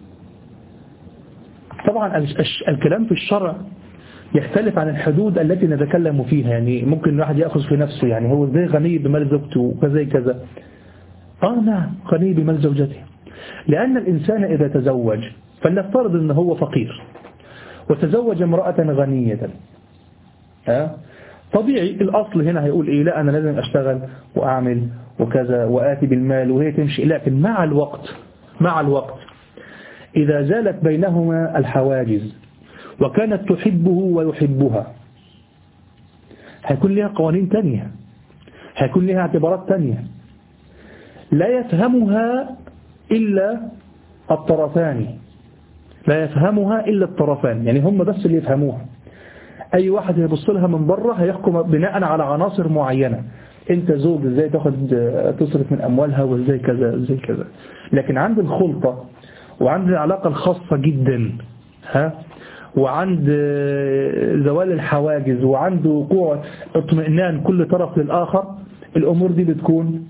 طبعا الكلام في الشرع يختلف عن الحدود التي نتكلم فيها، يعني ممكن الواحد يأخذ في نفسه، يعني هو ازاي غني بمال زوجته وكذا كذا. آه نعم غني بمال زوجته، لأن الإنسان إذا تزوج فلنفترض أنه هو فقير وتزوج امرأة غنية، آه طبيعي الأصل هنا هيقول إيه؟ لا أنا لازم أشتغل وأعمل وكذا وآتي بالمال وهي تمشي. لكن مع الوقت مع الوقت إذا زالت بينهما الحواجز وكانت تحبه ويحبها، هيكون لها قوانين تانية، هيكون لها اعتبارات تانية لا يفهمها إلا الطرفان، لا يفهمها إلا الطرفان، يعني هم بس اللي يفهموها. أي واحد يبص لها من بره هيحكم بناء على عناصر معينة، انت زوج ازاي تاخد تصرف من اموالها وازاي كذا ازاي كذا. لكن عند الخلطة وعند العلاقة الخاصة جدا ها، وعند زوال الحواجز وعند وقوع اطمئنان كل طرف للآخر، الأمور دي بتكون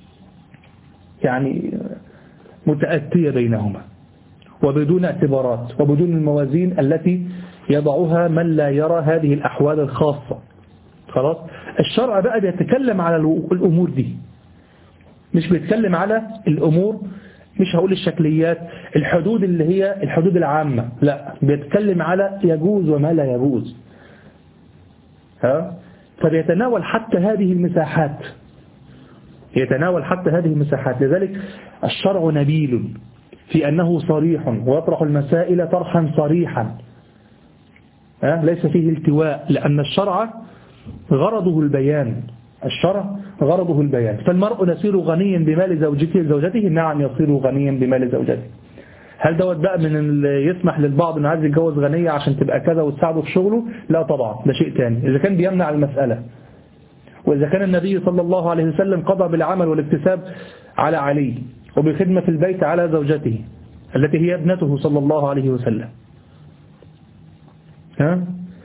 يعني متأتية بينهما وبدون اعتبارات وبدون الموازين التي يضعها من لا يرى هذه الأحوال الخاصة. خلاص. الشرع بقى بيتكلم على الأمور دي، مش بيتكلم على الأمور، مش هقول الشكليات، الحدود اللي هي الحدود العامة، لا بيتكلم على يجوز وما لا يجوز. ها؟ فبيتناول حتى هذه المساحات، يتناول حتى هذه المساحات. لذلك الشرع نبيل في أنه صريح ويطرح المسائل طرحا صريحا، ها؟ ليس فيه التواء، لأن الشرع غرضه البيان، الشرع غرضه البيان. فالمرء يصير غنيا بمال زوجته زوجته نعم يصير غنيا بمال زوجته. هل دوت بقى من اللي يسمح للبعض انه عايز يتجوز غنية عشان تبقى كذا وتساعده في شغله؟ لا طبعا، ده شيء تاني إذا كان بيمنع المسألة. وإذا كان النبي صلى الله عليه وسلم قضى بالعمل والاكتساب على علي وبخدمة البيت على زوجته التي هي ابنته صلى الله عليه وسلم. ها؟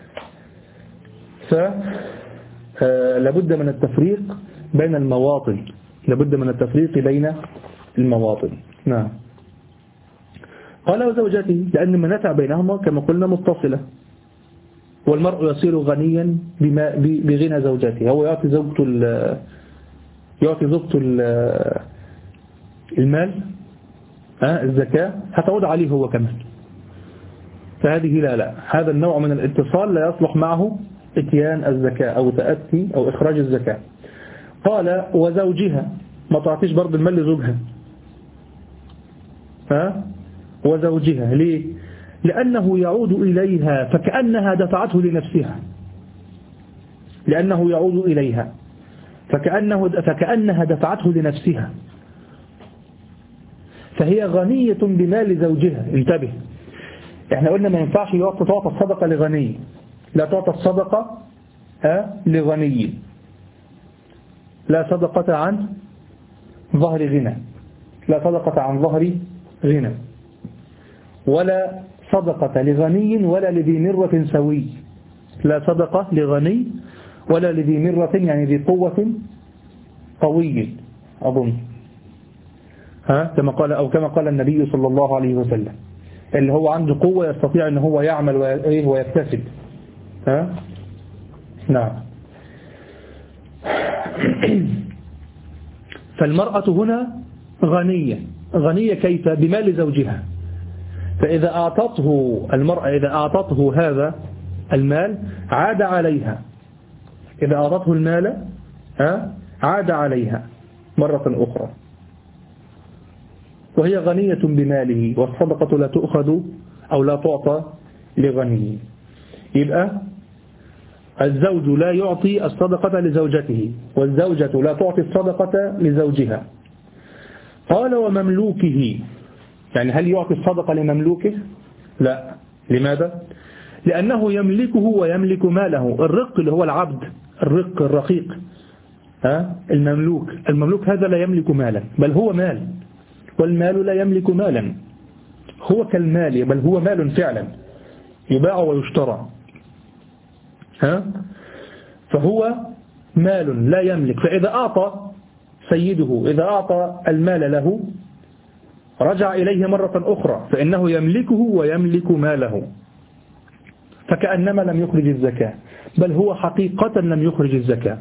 ف لابد من التفريق بين المواطن، لابد من التفريق بين المواطن. نعم. قال وزوجته لأن منافع بينهما كما قلنا متصلة، والمرء يصير غنيا بما بغنى زوجته. هو يعطي زوجته يعطي زوجته المال الزكاة هتعود عليه هو كمان. فهذه لا لا هذا النوع من الاتصال لا يصلح معه اتيان الزكاة أو تأتي أو إخراج الزكاة. قال وزوجها، ما تعطيش برضه المال لزوجها، ها؟ وزوجها ليه؟ لأنه يعود إليها فكأنها دفعته لنفسها، لأنه يعود إليها فكأنه فكأنها دفعته لنفسها، فهي غنية بمال زوجها. انتبه، احنا قلنا ما ينفعش تعطى الصدقة لغني، لا تعطى الصدقة لغني، لا صدقة عن ظهر غنى، لا صدقة عن ظهر غنى، ولا صدقة لغني ولا لذي مرة سوي، لا صدقة لغني ولا لذي مرة يعني ذي قوة قوي أظن، ها كما قال أو كما قال النبي صلى الله عليه وسلم، اللي هو عنده قوة يستطيع أن هو يعمل ويكتسب. ها نعم. فالمرأة هنا غنية، غنية كيف؟ بمال زوجها. فإذا أعطته المرأة إذا أعطته هذا المال عاد عليها، إذا أعطته المال ها عاد عليها مرة أخرى، وهي غنية بماله، والصدقة لا تؤخذ أو لا تعطى لغني. يبقى الزوج لا يعطي الصدقة لزوجته، والزوجة لا تعطي الصدقة لزوجها. قال ومملوكه، يعني هل يعطي الصدقة لمملوكه؟ لا. لماذا؟ لأنه يملكه ويملك ماله. الرق اللي هو العبد، الرق الرقيق، ها المملوك، المملوك هذا لا يملك مالا بل هو مال، والمال لا يملك مالا، هو كالمال بل هو مال فعلا يباع ويشترى، ها فهو مال لا يملك. فإذا أعطى سيده، إذا أعطى المال له رجع إليه مرة أخرى، فإنه يملكه ويملك ماله، فكأنما لم يخرج الزكاة، بل هو حقيقة لم يخرج الزكاة.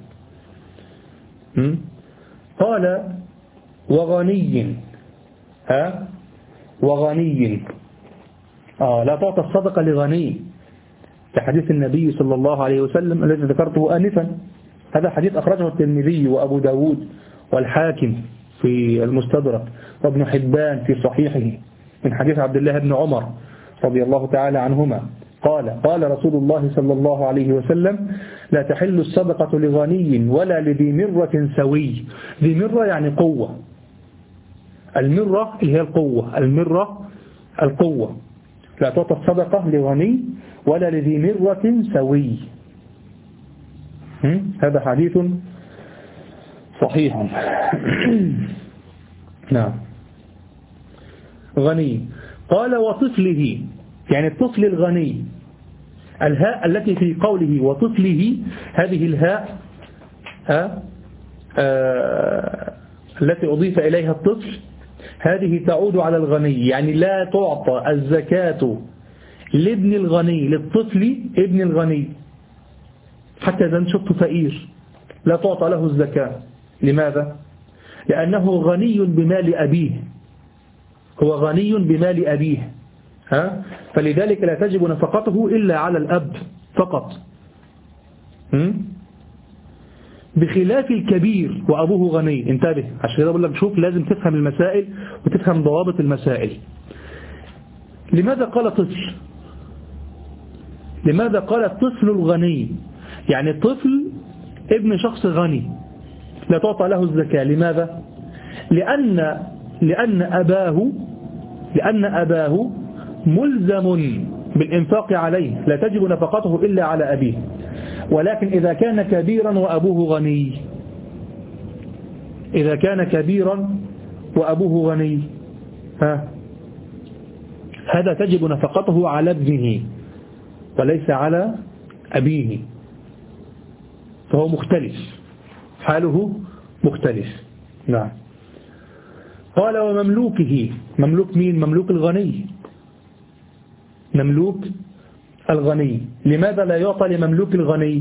قال وغني، ها وغني آه لا تعطى الصدقة لغني، في حديث النبي صلى الله عليه وسلم الذي ذكرته آنفا. هذا حديث أخرجه الترمذي وأبو داود والحاكم في المستدرك وابن حبان في صحيحه من حديث عبد الله بن عمر رضي الله تعالى عنهما قال قال رسول الله صلى الله عليه وسلم لا تحل الصدقة لغني ولا لذي مرة سوي. ذي مرة يعني قوة، المرة اللي هي القوة، المرة القوة. لا تعطى الصدقة لغني ولا لذي مرة سوي. هذا حديث صحيح. نعم. غني. قال وطفله، يعني الطفل الغني. الهاء التي في قوله وطفله، هذه الهاء آه آه التي أضيف إليها الطفل، هذه تعود على الغني، يعني لا تعطى الزكاة لابن الغني، للطفل ابن الغني، حتى إذا شفت فقير لا تعطى له الزكاة. لماذا؟ لأنه غني بمال أبيه، هو غني بمال أبيه، ها؟ فلذلك لا تجب نفقته إلا على الأب فقط، بخلاف الكبير وأبوه غني. انتبه، عشان كده بقول لك شوف لازم تفهم المسائل وتفهم ضوابط المسائل. لماذا قال طفل؟ لماذا قال الطفل الغني؟ يعني طفل ابن شخص غني لا تعطى له الزكاة. لماذا؟ لأن لأن أباه لأن أباه ملزم بالإنفاق عليه، لا تجب نفقته إلا على أبيه. ولكن إذا كان كبيرا وأبوه غني، إذا كان كبيرا وأبوه غني ها هذا تجب نفقته على ابنه وليس على أبيه، فهو مختلف، حاله مختلف. نعم. قال ومملوكه. مملوك مين؟ مملوك الغني، مملوك الغني. لماذا لا يعطى لمملوك الغني؟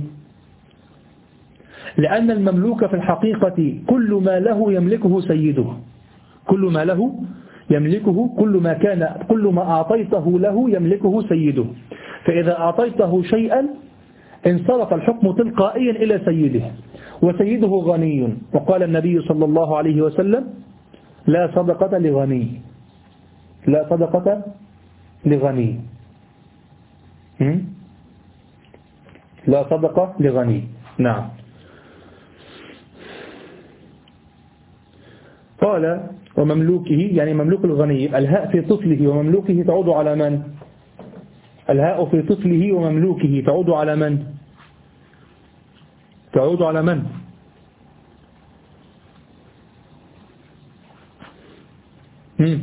لأن المملوك في الحقيقة كل ما له يملكه سيده، كل ما له يملكه، كل ما كان كل ما أعطيته له يملكه سيده. فإذا أعطيته شيئا انصرف الحكم تلقائيا إلى سيده، وسيده غني. وقال النبي صلى الله عليه وسلم لا صدقة لغني، لا صدقة لغني، لا صدقة لغني. نعم. قال ومملوكه، يعني مملوك الغني. الهاء في طفله ومملوكه تعود على من؟ الهاء في طفله ومملوكه تعود على من؟ تعود على من؟ مم.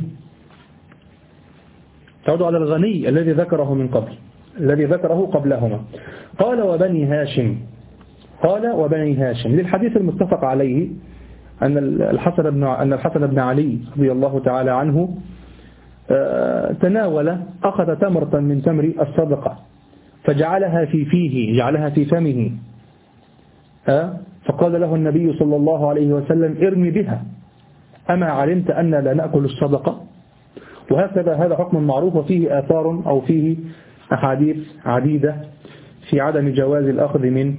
تعود على الغني الذي ذكره من قبل، الذي ذكره قبلهما. قال وبني هاشم. قال وبني هاشم للحديث المتفق عليه أن الحسن بن أن الحسن بن علي رضي الله تعالى عنه تناول، أخذ تمرة من تمر الصدقة فجعلها في فيه، جعلها في فمه، فقال له النبي صلى الله عليه وسلم ارمي بها، أما علمت أن لا نأكل الصدقة؟ وهكذا هذا حكم معروف، وفيه آثار أو فيه أحاديث عديدة في عدم جواز الأخذ من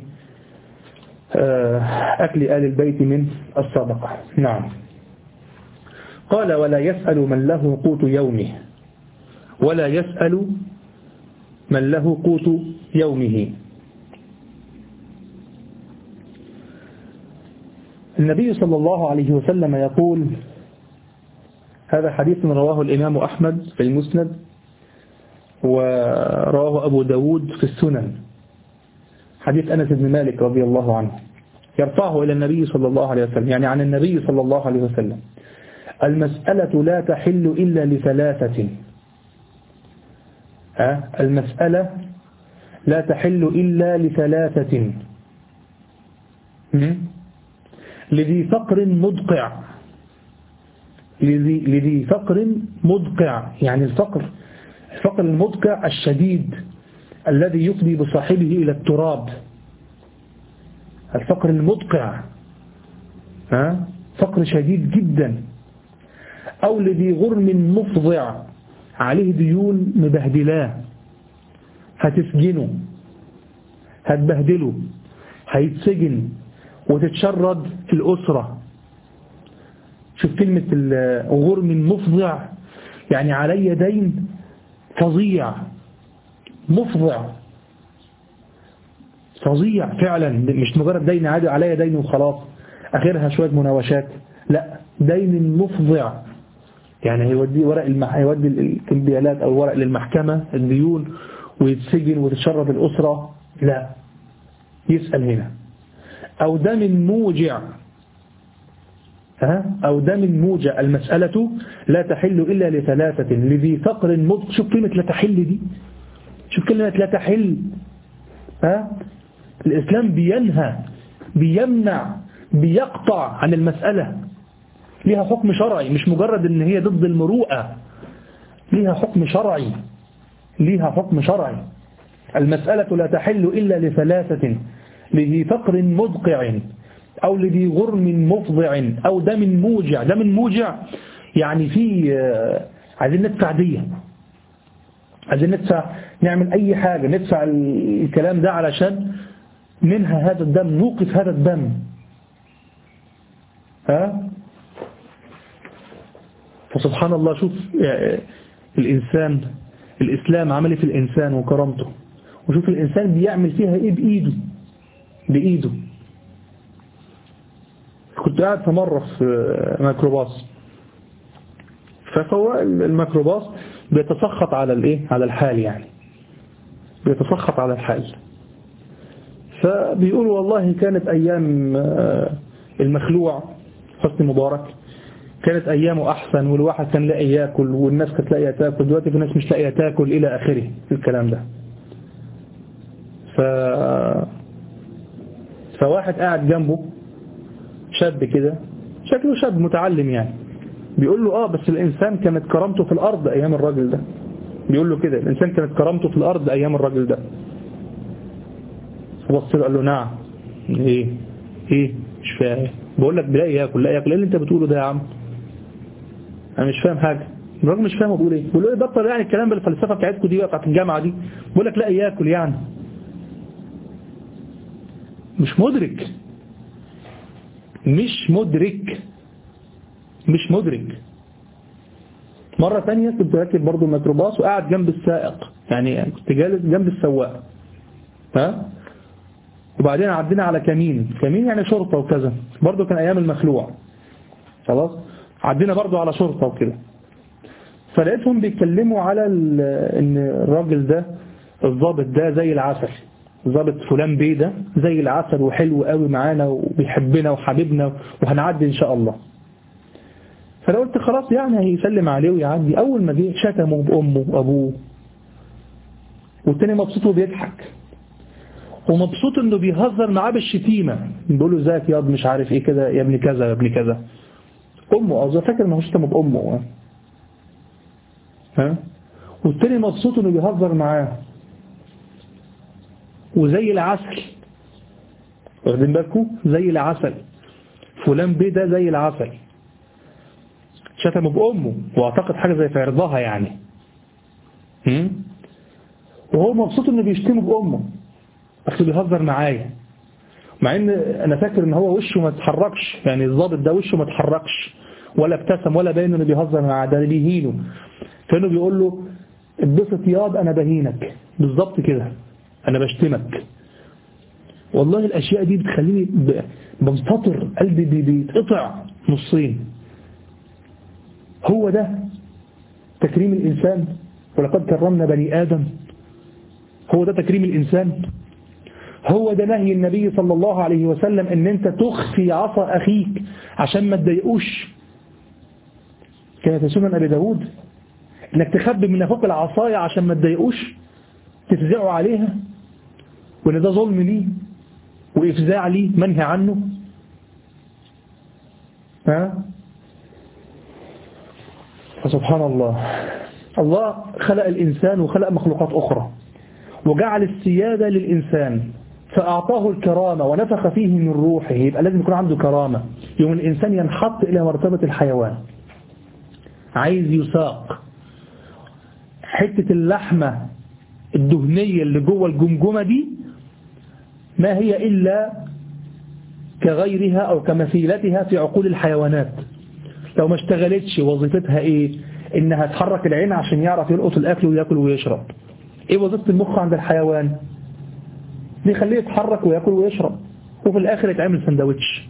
أكل آل البيت من الصدقة. نعم. قال ولا يسأل من له قوت يومه، ولا يسأل من له قوت يومه. النبي صلى الله عليه وسلم يقول، هذا حديث رواه الإمام أحمد في المسند، ورواه أبو داود في السنن، حديث أنس بن مالك رضي الله عنه، يرفعه إلى النبي صلى الله عليه وسلم، يعني عن النبي صلى الله عليه وسلم: المسألة لا تحل إلا لثلاثة. أه؟ المسألة لا تحل إلا لثلاثة: لذي فقر مدقع، لذي, لذي فقر مدقع، يعني الفقر الفقر المدقع الشديد الذي يفضي بصاحبه إلى التراب، الفقر المدقع، ها؟ فقر شديد جدا. أو لذي غرم مفضع، عليه ديون مبهدلاه، هتسجنه، هتبهدله، هيتسجن وتتشرد في الأسرة. شوف كلمة الغرم مفضع، يعني علي دين فظيع مفضع فظيع فعلا، مش مجرد دين عادي عليا دين وخلاص اخرها شوية مناوشات، لا دين مفضع. يعني هيودي ورق المح... هيودي الكمبيالات او ورق للمحكمة الديون ويتسجن وتتشرد الأسرة، لا يسأل هنا. أو دم موجع، ها أو دم موجع، المسألة لا تحل إلا لثلاثة لذي فقر مض. شوف كلمة لا تحل دي، شوف كلمة لا تحل. ها الإسلام بينهى بيمنع بيقطع عن المسألة، ليها حكم شرعي، مش مجرد ان هي ضد المروءة، ليها حكم شرعي، ليها حكم شرعي. المسألة لا تحل إلا لثلاثة لذي فقر مدقع أو لذي غرم مفضع أو دم موجع. دم موجع يعني في عايزين ندفع دية، عايزين ندفع، نعمل أي حاجة ندفع الكلام ده علشان ننهى هذا الدم، نوقف هذا الدم. ها فسبحان الله، شوف الإنسان، الإسلام عمل في الإنسان وكرامته، وشوف الإنسان بيعمل فيها إيه بإيده بإيده. كنت قاعد في مرة في ميكروباص، فسواق الميكروباص بيتسخط على الإيه على الحال، يعني بيتسخط على الحال. فبيقول والله كانت أيام المخلوع حسني مبارك كانت أيامه أحسن، والواحد كان لاقي يأكل والناس كانت لاقيه تاكل، دلوقتي في ناس مش لاقيه تاكل إلى آخره الكلام ده. ف... فواحد قاعد جنبه شاب كده، شكله شاب متعلم يعني، بيقول له آه بس الإنسان كانت كرامته في الأرض أيام الراجل ده. بيقول له كده الإنسان كانت كرامته في الأرض أيام الراجل ده. فبص له قال له نعم. إيه إيه مش فاهم. بقول لك بلاقي ياكل، لا ياكل. إيه اللي أنت بتقوله ده يا عم؟ أنا مش فاهم حاجة. الراجل مش فاهم بيقول إيه. بيقول له إيه بطل يعني الكلام بالفلسفة بتاعتكم دي بتاعت الجامعة دي. بقول لك لا ياكل يعني. مش مدرك مش مدرك مش مدرك مرة ثانية كنت راكب برضو الميكروباص وقاعد جنب السائق، يعني كنت جالس جنب السواق، ها وبعدين عدينا على كمين، كمين يعني شرطة وكذا، برضو كان أيام المخلوع. خلاص عدينا برضو على شرطة وكده، فلقيتهم بيتكلموا على ان الراجل ده الضابط ده زي العسل، ضابط فلان بيه ده زي العسل وحلو قوي معانا وبيحبنا وحبيبنا وهنعدي ان شاء الله. فانا قلت خلاص يعني هيسلم عليه ويعدي. اول ما جه شتمه بامه وابوه، والتاني مبسوط وبيضحك، ومبسوط انه بيهزر معاه بالشتيمه، بيقول له ازيك ياض مش عارف ايه كده يا ابن كذا يا ابن كذا. امه اظن فاكر ما هو شتمه بامه، ها والتاني مبسوط انه بيهزر معاه وزي العسل. واخدين بالكم؟ زي العسل، فلان بيه ده زي العسل. شتمه بأمه واعتقد حاجة زي في عرضها يعني، هم؟ وهو مبسوط انه بيشتمه بأمه بس بيهزر معايا، مع ان انا فاكر ان هو وشه ما اتحركش، يعني الضابط ده وشه ما اتحركش ولا ابتسم ولا باين انه بيهزر معاه، ده بيهينه. فانه بيقول له اتبسط ياض انا بهينك، بالظبط كده انا بشتمك. والله الاشياء دي بتخليني بنفطر، قلبي بيتقطع نصين. هو ده تكريم الانسان؟ ولقد كرمنا بني ادم. هو ده تكريم الانسان؟ هو ده نهي النبي صلى الله عليه وسلم ان انت تخفي عصا اخيك عشان ما تضايقوش؟ كما في سنن ابي داود انك تخبي من اخوك العصايه عشان ما تضايقوش، تفزعوا عليها، وان ده ظلم ليه وافزاع ليه منهي عنه. ها فسبحان الله، الله خلق الإنسان وخلق مخلوقات أخرى وجعل السيادة للإنسان فأعطاه الكرامة ونفخ فيه من روحه، يبقى لازم يكون عنده كرامة. يوم الإنسان ينحط إلى مرتبة الحيوان، عايز يساق حتة اللحمة الدهنية اللي جوه الجمجمة دي ما هي إلا كغيرها أو كمثيلتها في عقول الحيوانات. لو ما اشتغلتش وظيفتها إيه؟ إنها تحرك العين عشان يعرف يلقط الأكل ويأكل ويشرب، إيه وظيفة المخ عند الحيوان؟ بيخليه يتحرك ويأكل ويشرب، وفي الآخر يتعمل سندوتش.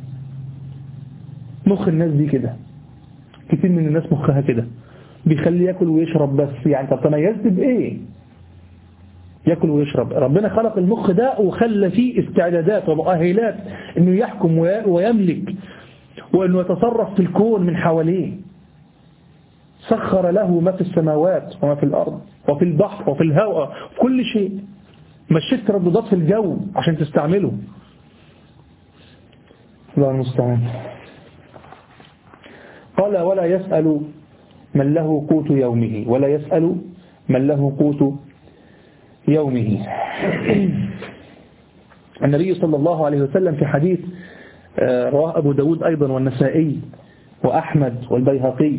مخ الناس دي كده، كتير من الناس مخها كده، بيخليه يأكل ويشرب بس. يعني طب تميزت بإيه؟ يأكل ويشرب. ربنا خلق المخ ده وخلى فيه استعدادات ومؤهلات إنه يحكم ويملك وإنه يتصرف في الكون من حواليه. سخر له ما في السماوات وما في الأرض وفي البحر وفي الهواء وفي كل شيء. مشيت ترددات في الجو عشان تستعمله. الله المستعان. قال ولا يسأل من له قوت يومه، ولا يسأل من له قوت يومه. النبي صلى الله عليه وسلم في حديث رواه أبو داود أيضا والنسائي وأحمد والبيهقي،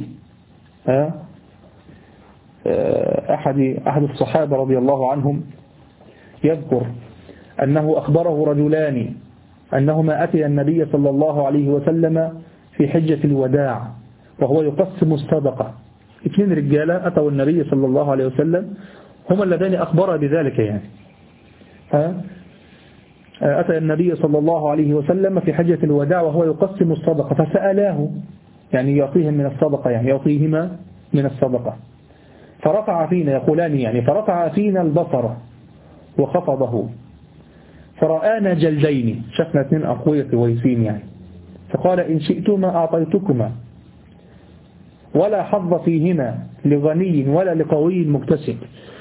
أحد أحد الصحابة رضي الله عنهم يذكر أنه أخبره رجلان أنهما أتي النبي صلى الله عليه وسلم في حجة الوداع وهو يقسم الصدقة. اثنين رجالة أتوا النبي صلى الله عليه وسلم، هما اللذان أخبر بذلك. يعني ها أتى النبي صلى الله عليه وسلم في حجة الوداع وهو يقسم الصدقة، فسألاه يعني يعطيهم من الصدقة، يعني يعطيهما من الصدقة. فرفع فينا، يقولان يعني فرفع فينا البصر وخفضه فرآنا جلدين، شفنا اثنين أقوياء كويسين يعني. فقال إن شئتما أعطيتكما ولا حظ فيهما لغني ولا لقوي مكتسب.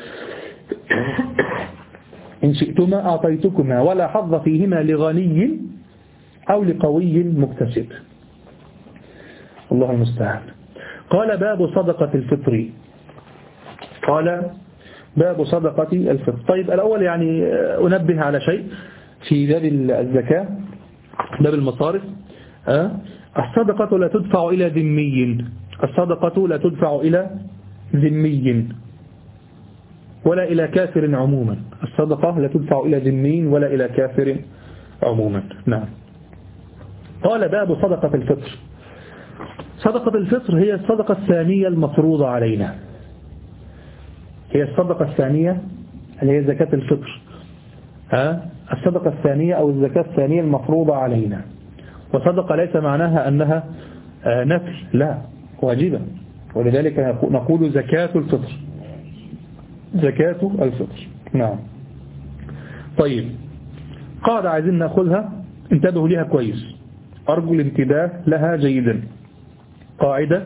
إن شئتما أعطيتكما ولا حظ فيهما لغني أو لقوي مكتسب. الله المستعان. قال باب صدقة الفطر. قال باب صدقة الفطر. طيب الأول يعني أنبه على شيء في باب الزكاة، باب المصارف. الصدقة لا تدفع إلى ذمي، الصدقة لا تدفع إلى ذمي ولا إلى كافر عموما. الصدقة لا تدفع إلى ذمي ولا إلى كافر عموما. نعم. قال باب صدقة الفطر. صدقة الفطر هي الصدقة الثانية المفروضة علينا، هي الصدقة الثانية اللي هي زكاة الفطر. ها الصدقة الثانية أو الزكاة الثانية المفروضة علينا. وصدقة ليس معناها أنها نفل، لا، واجبة. ولذلك نقول زكاة الفطر، زكاة الفطر. نعم. طيب قاعدة عايزين نأخذها، انتبهوا لها كويس، أرجو الانتباه لها جيدا. قاعدة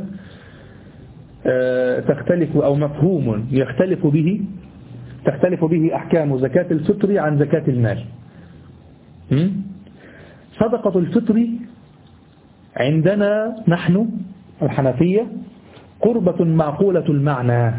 تختلف أو مفهوم يختلف به تختلف به أحكام زكاة الفطر عن زكاة المال. صدقة الفطر عندنا نحن الحنفية قربة معقولة المعنى.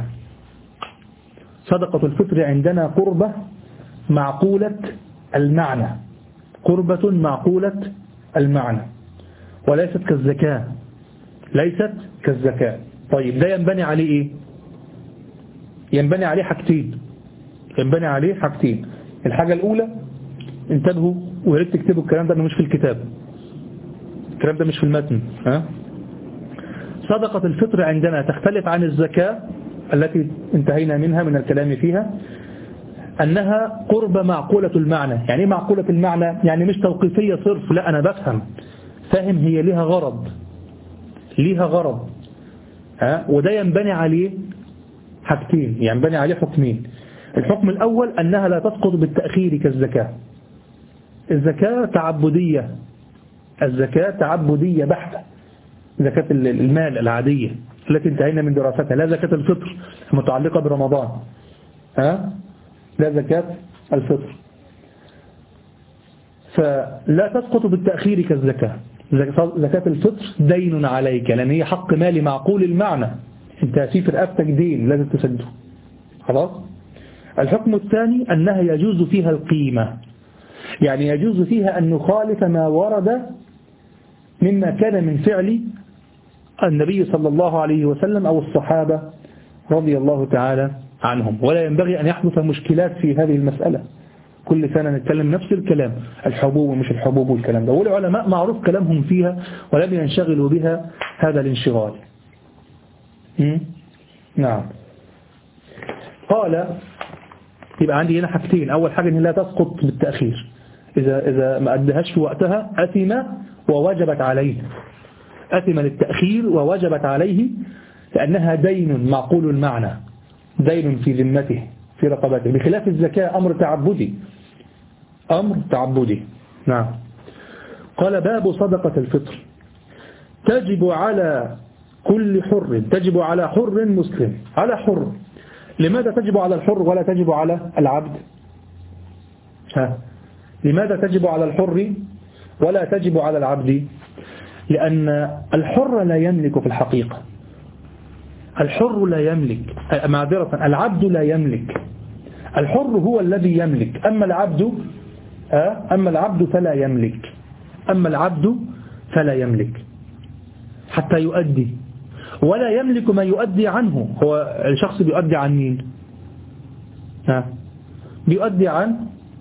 صدقة الفطر عندنا قربة معقولة المعنى، قربة معقولة المعنى، وليست كالزكاة، ليست كالزكاة. طيب ده ينبني عليه ايه؟ ينبني عليه حاجتين، ينبني عليه حاجتين. الحاجة الأولى، انتبهوا وياريت تكتبوا الكلام ده، مش في الكتاب، الكلام ده مش في المتن. ها؟ صدقة الفطر عندنا تختلف عن الزكاة التي انتهينا منها من الكلام فيها، أنها قرب معقولة المعنى. يعني ايه معقولة المعنى؟ يعني مش توقيفية صرف، لا أنا بفهم فاهم هي ليها غرض، ليها غرض. ها؟ وده ينبني عليه حاجتين، ينبني عليه حكمين. الحكم الأول أنها لا تسقط بالتأخير كالزكاة. الزكاة تعبدية، الزكاة تعبدية بحتة، زكاة المال العادية التي انتهينا من دراستها، لا زكاة الفطر المتعلقة برمضان. ها؟ لا زكاة الفطر، فلا تسقط بالتأخير كالزكاة. زكاة الفطر دين عليك، لأن هي حق مالي معقول المعنى، انت في رقبتك دين لازم تسده. خلاص. الحكم الثاني أنها يجوز فيها القيمة، يعني يجوز فيها أن نخالف ما ورد مما كان من فعل النبي صلى الله عليه وسلم أو الصحابة رضي الله تعالى عنهم، ولا ينبغي أن يحدث مشكلات في هذه المسألة. كل سنة نتكلم نفس الكلام، الحبوب ومش الحبوب والكلام ده، والعلماء معروف كلامهم فيها ولم ينشغلوا بها هذا الانشغال. نعم. قال يبقى عندي هنا حاجتين. أول حاجة إن لا تسقط بالتأخير، إذا إذا ما أدهش في وقتها أثم ووجبت عليه، أثم للتأخير ووجبت عليه لأنها دين معقول المعنى، دين في ذمته في رقبته، بخلاف الزكاة أمر تعبدي، أمر تعبدي. نعم. قال باب صدقة الفطر تجب على كل حر، تجب على حر مسلم، على حر. لماذا تجب على الحر ولا تجب على العبد؟ ها. لماذا تجب على الحر ولا تجب على العبد؟ لأن الحر لا يملك في الحقيقة، الحر لا يملك، معذرة العبد لا يملك، الحر هو الذي يملك، أما العبد أما العبد فلا يملك، أما العبد فلا يملك حتى يؤدي، ولا يملك ما يؤدي عنه. هو الشخص بيؤدي عن مين؟ ها؟ بيؤدي عن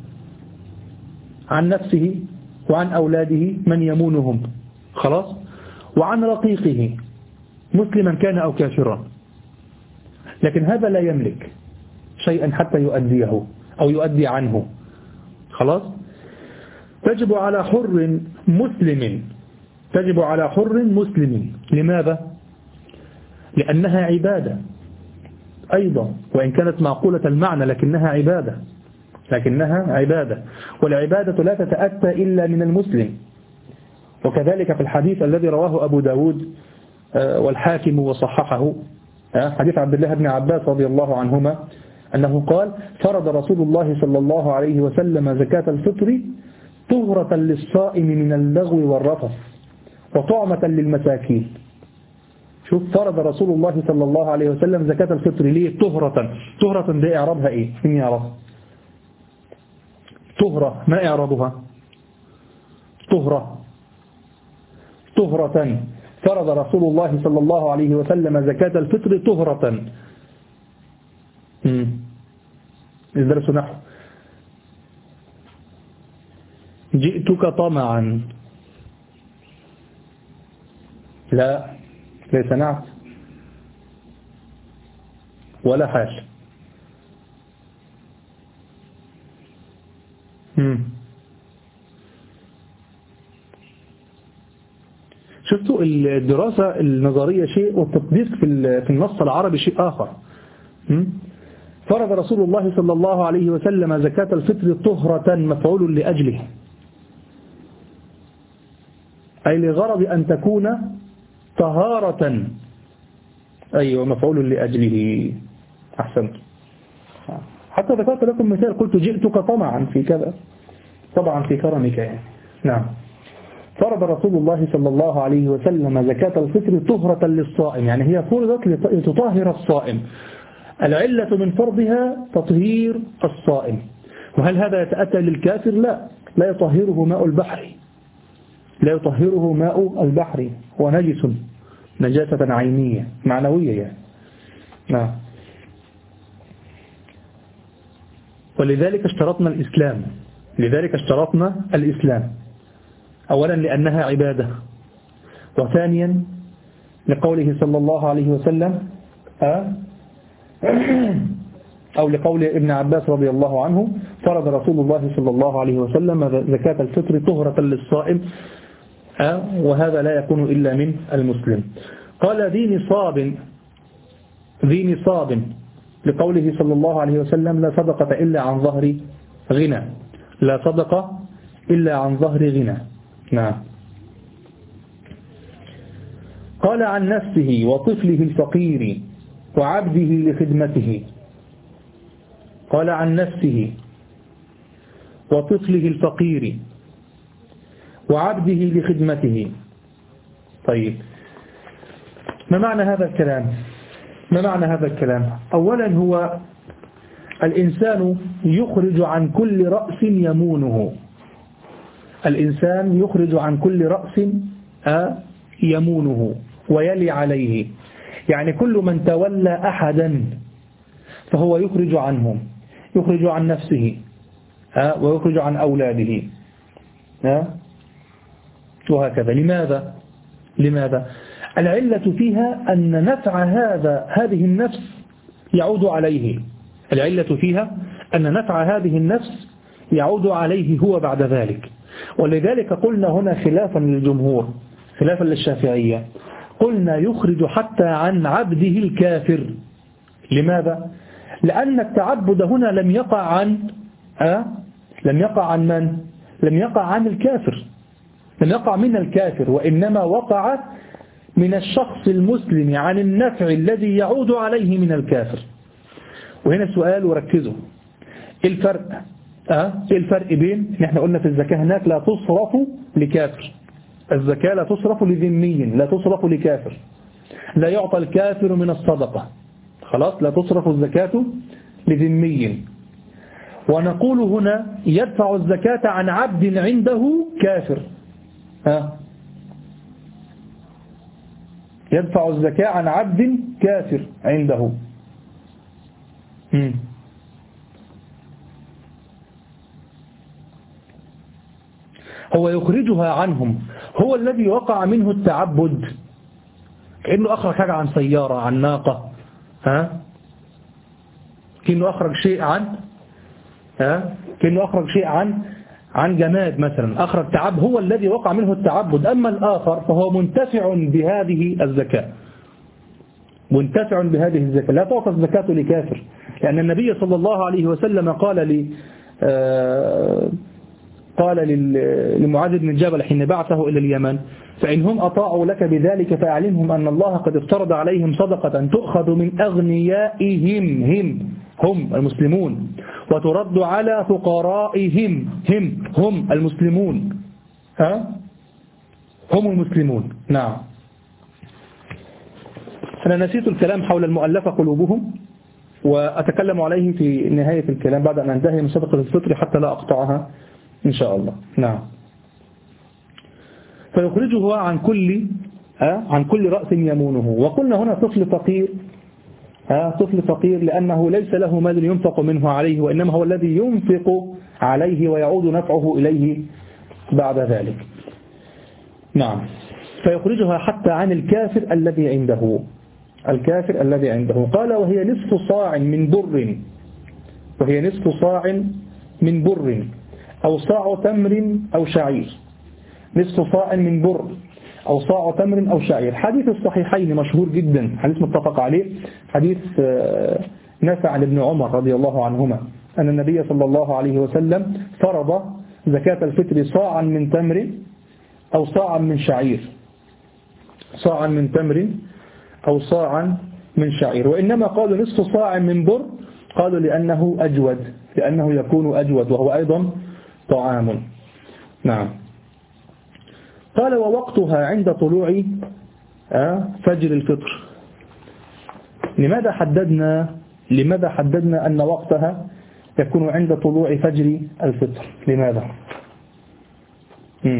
عن نفسه وعن أولاده من يمونهم، خلاص، وعن رقيقه مسلما كان أو كافرا، لكن هذا لا يملك شيئا حتى يؤديه أو يؤدي عنه، خلاص. تجب على حر مسلم، تجب على حر مسلم. لماذا؟ لأنها عبادة أيضا، وإن كانت معقولة المعنى لكنها عبادة، لكنها عبادة، والعبادة لا تتأتى إلا من المسلم. وكذلك في الحديث الذي رواه أبو داود والحاكم وصححه، حديث عبد الله بن عباس رضي الله عنهما أنه قال فرض رسول الله صلى الله عليه وسلم زكاة الفطر طهرة للصائم من اللغو والرفث وطعمة للمساكين. شوف، فرض رسول الله صلى الله عليه وسلم زكاة الفطر ليه؟ طهرة. طهرة دي إعرابها إيه؟ مين يعرف؟ طهرة ما إعرابها؟ طهرة طهرة فرض رسول الله صلى الله عليه وسلم زكاة الفطر طهرة. الدرس نحو جئتك طمعا، لا ليس نعت ولا حال. مم. شفتوا الدراسة النظرية شيء والتطبيق في في النص العربي شيء آخر. مم. فرض رسول الله صلى الله عليه وسلم زكاة الفطر طهرة مفعول لأجله، أي لغرض أن تكون طهارة. أيوة، مفعول لأجله، أحسنت. حتى ذكرت لكم مثال، قلت جئتك طمعا في كذا، طبعا في كرمك يعني. نعم. فرض رسول الله صلى الله عليه وسلم زكاة الفطر طهرة للصائم، يعني هي فرضت لتطهر الصائم. العلة من فرضها تطهير الصائم. وهل هذا يتأتى للكافر؟ لا، لا يطهره ماء البحر، لا يطهره ماء البحر، هو نجس نجاسة عينية معنوية يعني. نعم. ولذلك اشترطنا الإسلام، لذلك اشترطنا الإسلام، أولا لأنها عبادة، وثانيا لقوله صلى الله عليه وسلم أو لقول ابن عباس رضي الله عنه فرض رسول الله صلى الله عليه وسلم زكاة الفطر طهرة للصائم، وهذا لا يكون إلا من المسلم. قال ذي نصاب، ذي نصاب لقوله صلى الله عليه وسلم لا صدقة إلا عن ظهر غنى، لا صدقة إلا عن ظهر غنى. نعم. قال عن نفسه وطفله الفقير وعبده لخدمته، قال عن نفسه وطفله الفقير وعبده لخدمته. طيب، ما معنى هذا الكلام؟ ما معنى هذا الكلام؟ أولا هو الإنسان يخرج عن كل رأس يمونه، الإنسان يخرج عن كل رأس يمونه ويلي عليه، يعني كل من تولى أحدا فهو يخرج عنهم، يخرج عن نفسه ويخرج عن أولاده وهكذا. لماذا؟ لماذا؟ العلة فيها أن نفع هذا هذه النفس يعود عليه، العلة فيها أن نفع هذه النفس يعود عليه هو بعد ذلك. ولذلك قلنا هنا خلافا للجمهور، خلافا للشافعية، قلنا يخرج حتى عن عبده الكافر. لماذا؟ لأن التعبد هنا لم يقع عن أه؟ لم يقع عن من؟ لم يقع عن الكافر، لم يقع من الكافر، وإنما وقع من الشخص المسلم عن النفع الذي يعود عليه من الكافر. وهنا سؤال وركزوا، إيه الفرق؟ أه؟ إيه الفرق بين، نحن قلنا في الزكاة هناك لا تصرف لكافر، الزكاة لا تصرف لذمي، لا تصرف لكافر، لا يعطى الكافر من الصدقة، خلاص، لا تصرف الزكاة لذمي. ونقول هنا يدفع الزكاة عن عبد عنده كافر، ها؟ يدفع الزكاة عن عبد كافر عنده. مم. هو يخرجها عنهم، هو الذي وقع منه التعبد، كأنه أخرج حاجة عن سيارة، عن ناقة، ها؟ كأنه أخرج شيء عن ها؟ كأنه أخرج شيء عن عن جماد مثلا، أخرج تعب، هو الذي وقع منه التعبد. أما الآخر فهو منتفع بهذه الزكاة، منتفع بهذه الزكاة. لا تعطى الزكاة لكافر، لأن النبي صلى الله عليه وسلم قال لي آه قال لمعاذ بن جبل حين بعثه إلى اليمن: فإنهم أطاعوا لك بذلك فأعلمهم أن الله قد افترض عليهم صدقة تؤخذ من أغنيائهم، هم هم المسلمون، وترد على فقرائهم، هم هم المسلمون، ها هم المسلمون. نعم. أنا نسيت الكلام حول المؤلفة قلوبهم، وأتكلم عليه في نهاية الكلام بعد أن أنتهي من صدقة الفطر حتى لا أقطعها إن شاء الله. نعم. فيخرجه عن كل أه؟ عن كل رأس يمونه. وقلنا هنا طفل فقير، أه؟ طفل فقير لأنه ليس له مال ينفق منه عليه، وإنما هو الذي ينفق عليه ويعود نفعه إليه بعد ذلك. نعم. فيخرجها حتى عن الكافر الذي عنده، الكافر الذي عنده. قال: وهي نصف صاع من بر، وهي نصف صاع من بر أو صاع تمر أو شعير. نصف صاع من بر أو صاع تمر أو شعير. حديث الصحيحين مشهور جدا، حديث متفق عليه، حديث نافع عن ابن عمر رضي الله عنهما أن النبي صلى الله عليه وسلم فرض زكاة الفطر صاعا من تمر أو صاعا من شعير، صاعا من تمر أو صاعا من شعير. وإنما قالوا نصف صاع من بر، قالوا لأنه أجود، لأنه يكون أجود وهو أيضا طعام. نعم. قال: ووقتها عند طلوع فجر الفطر. لماذا حددنا لماذا حددنا أن وقتها يكون عند طلوع فجر الفطر؟ لماذا؟ مم.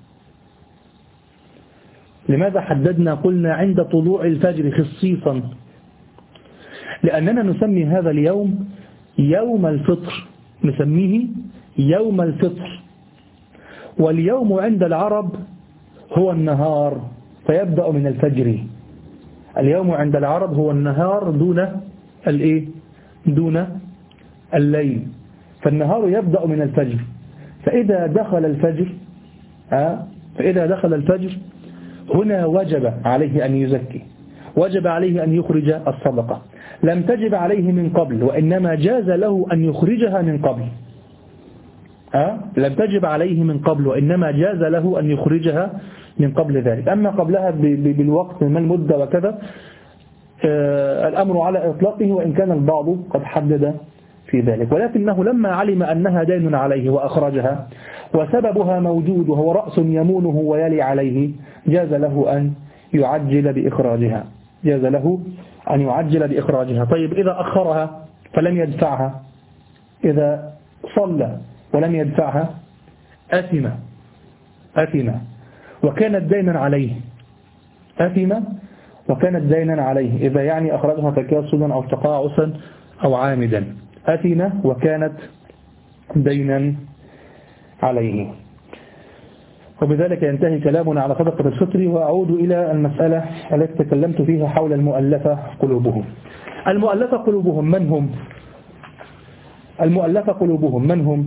لماذا حددنا قلنا عند طلوع الفجر خصيصا؟ لأننا نسمي هذا اليوم يوم الفطر، نسميه يوم الفطر. واليوم عند العرب هو النهار، فيبدأ من الفجر. اليوم عند العرب هو النهار دون الايه دون الليل، فالنهار يبدأ من الفجر. فإذا دخل الفجر آه فإذا دخل الفجر هنا وجب عليه أن يزكي، وجب عليه أن يخرج الصدقة. لم تجب عليه من قبل، وإنما جاز له أن يخرجها من قبل. أه؟ لم تجب عليه من قبل، وإنما جاز له أن يخرجها من قبل ذلك. أما قبلها بالوقت ما المدة وكذا آه الأمر على إطلاقه، وإن كان البعض قد حدد في ذلك. ولكنه لما علم أنها دين عليه وأخرجها وسببها موجود وهو رأس يمونه ويلي عليه، جاز له أن يعجل بإخراجها، جاز له أن يعجل بإخراجها. طيب إذا أخرها فلم يدفعها، إذا صلى ولم يدفعها أثم أثم وكانت دينا عليه، أثم وكانت دينا عليه. إذا يعني أخرجها تكاسلا أو تقاعسا أو عامدا، أثم وكانت دينا عليه. وبذلك ينتهي كلامنا على صدقة الفطر. وأعود إلى المسألة التي تكلمت فيها حول المؤلفة قلوبهم. المؤلفة قلوبهم من هم؟ المؤلفة قلوبهم من هم؟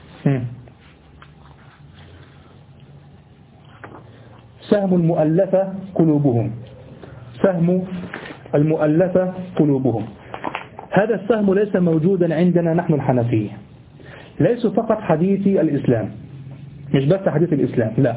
سهم المؤلفة قلوبهم، سهم المؤلفة قلوبهم. هذا السهم ليس موجودا عندنا نحن الحنفية، ليس فقط حديثي الإسلام، مش بس حديث الإسلام، لا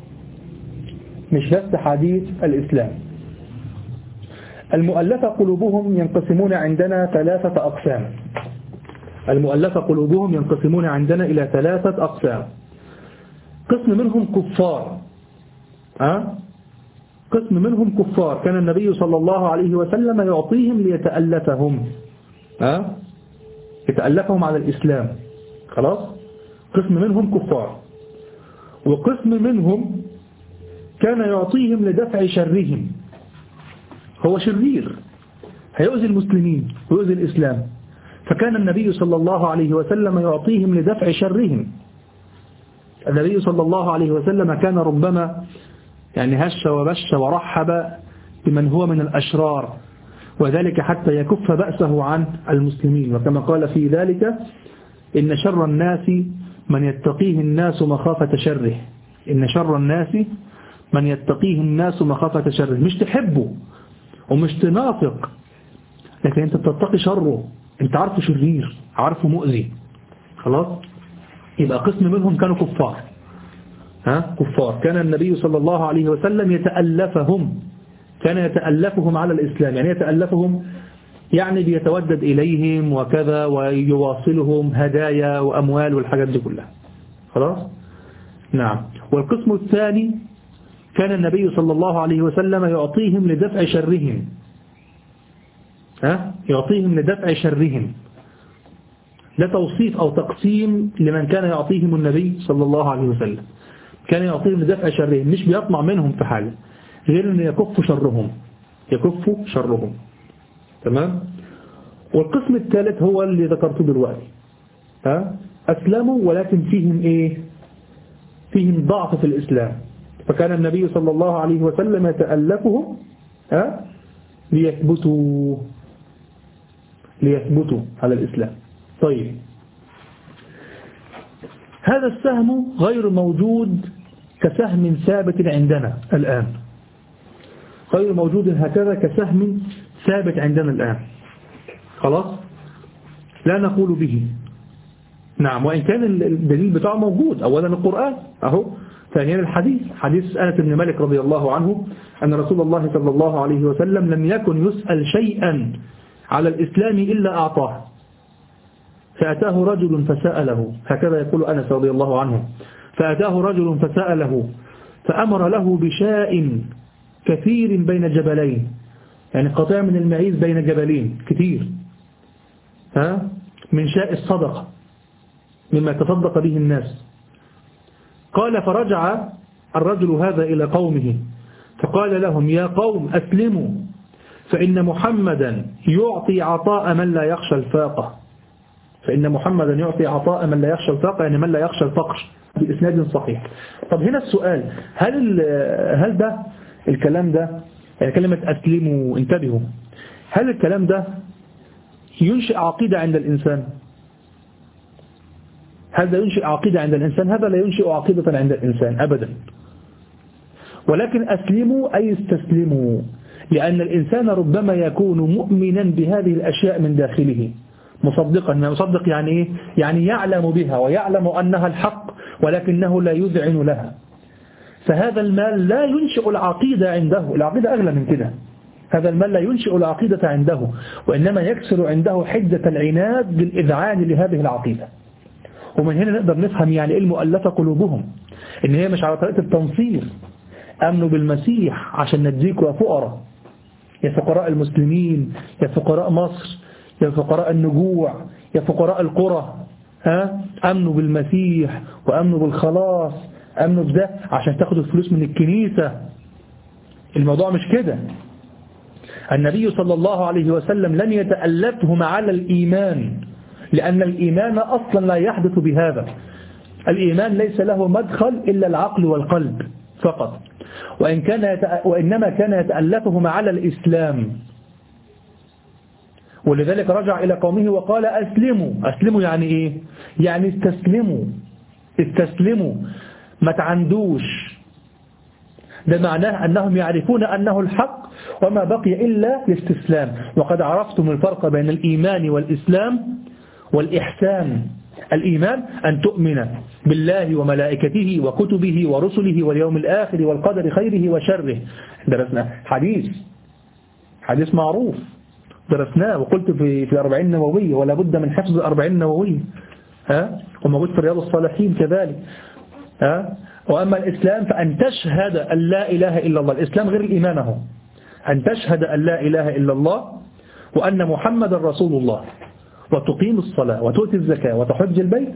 مش بس حديث الإسلام. المؤلفة قلوبهم ينقسمون عندنا ثلاثة أقسام. المؤلفة قلوبهم ينقسمون عندنا إلى ثلاثة أقسام. قسم منهم كفار، أه؟ قسم منهم كفار كان النبي صلى الله عليه وسلم يعطيهم ليتألفهم، أه؟ يتألفهم على الإسلام، خلاص. قسم منهم كفار، وقسم منهم كان يعطيهم لدفع شرهم، هو شرير هيؤذي المسلمين ويؤذي الإسلام، فكان النبي صلى الله عليه وسلم يعطيهم لدفع شرهم. النبي صلى الله عليه وسلم كان ربما يعني هش وبش ورحب بمن هو من الأشرار، وذلك حتى يكف بأسه عن المسلمين، وكما قال في ذلك: إن شر الناس من يتقيه الناس مخافة شره. إن شر الناس من يتقيه الناس مخافة شره، مش تحبه ومش تنافق، لكن أنت تتقي شره، أنت عارفه شرير، عارفه مؤذي، خلاص. يبقى قسم منهم كانوا كفار، ها كفار كان النبي صلى الله عليه وسلم يتألفهم، كان يتألفهم على الإسلام. يعني يتألفهم يعني بيتودد إليهم وكذا، ويواصلهم هدايا وأموال والحاجات دي كلها، خلاص. نعم. والقسم الثاني كان النبي صلى الله عليه وسلم يعطيهم لدفع شرهم، ها يعطيهم لدفع شرهم. لا توصيف أو تقسيم لمن كان يعطيهم النبي صلى الله عليه وسلم، كان يعطيهم لدفع شرهم، مش بيطمع منهم في حاجة غير أن يكف شرهم، يكف شرهم، تمام. والقسم الثالث هو اللي ذكرته دلوقتي، ها أسلموا ولكن فيهم إيه؟ فيهم ضعف في الإسلام، فكان النبي صلى الله عليه وسلم يتألفهم، ها ليثبتوا ليثبتوا على الإسلام. طيب، هذا السهم غير موجود كسهم ثابت عندنا الآن، غير موجود هكذا كسهم ثابت عندنا الآن، خلاص، لا نقول به. نعم. وإن كان الدليل بتاعه موجود، أولا القرآن أهو، ثانيا الحديث، حديث أنس بن مالك رضي الله عنه أن رسول الله صلى الله عليه وسلم لم يكن يسأل شيئا على الإسلام إلا أعطاه، فأتاه رجل فسأله، هكذا يقول أنس رضي الله عنه، فأتاه رجل فسأله فأمر له بشاء كثير بين جبلين، يعني قطيع من المعيز بين جبلين كثير، ها من شاء الصدقة مما تصدق به الناس. قال: فرجع الرجل هذا إلى قومه فقال لهم: يا قوم أسلموا، فإن محمدا يعطي عطاء من لا يخشى الفاقة، فإن محمدا يعطي عطاء من لا يخشى الفاقة، يعني من لا يخشى الفقر، بإسناد صحيح. طب هنا السؤال، هل هل ده الكلام ده، يعني كلمة أسلموا، انتبهوا، هل الكلام ده ينشئ عقيدة عند الإنسان؟ هل ده ينشئ عقيدة عند الإنسان؟ هذا لا ينشئ عقيدة عند الإنسان أبدا. ولكن أسلموا أي استسلموا، لأن الإنسان ربما يكون مؤمنا بهذه الأشياء من داخله، مصدقا. مصدق يعني إيه؟ يعني يعلم بها ويعلم أنها الحق، ولكنه لا يذعن لها. فهذا المال لا ينشئ العقيدة عنده، العقيدة أغلى من كده. هذا المال لا ينشئ العقيدة عنده، وإنما يكسر عنده حدة العناد بالإذعان لهذه العقيدة. ومن هنا نقدر نفهم يعني إيه المؤلفة قلوبهم، إن هي مش على طريقة التنصير، أمنوا بالمسيح عشان نديكوا يا فقراء، يا فقراء المسلمين، يا فقراء مصر، يا فقراء النجوع، يا فقراء القرى، ها أمنوا بالمسيح وأمنوا بالخلاص، أمنوا بده عشان تاخدوا الفلوس من الكنيسة. الموضوع مش كده. النبي صلى الله عليه وسلم لم يتألفهم على الإيمان، لأن الإيمان أصلا لا يحدث بهذا. الإيمان ليس له مدخل إلا العقل والقلب فقط، وإن كان يتأ... وإنما كان يتألفهم على الإسلام. ولذلك رجع إلى قومه وقال أسلموا. أسلموا يعني إيه؟ يعني استسلموا استسلموا ما تعندوش. ده معناه أنهم يعرفون أنه الحق وما بقي إلا الاستسلام. وقد عرفتم الفرق بين الإيمان والإسلام والإحسان. الإيمان أن تؤمن بالله وملائكته وكتبه ورسله واليوم الآخر والقدر خيره وشره. درسنا حديث حديث معروف درسناه وقلت في في الأربعين النووية ولا بد من حفظ الأربعين النووية، ها، وموجود في رياض الصالحين كذلك. ها، وأما الإسلام فأن تشهد أن لا إله إلا الله. الإسلام غير الإيمان هو أن تشهد أن لا إله إلا الله وأن محمد رسول الله وتقيم الصلاة وتؤتي الزكاة وتحج البيت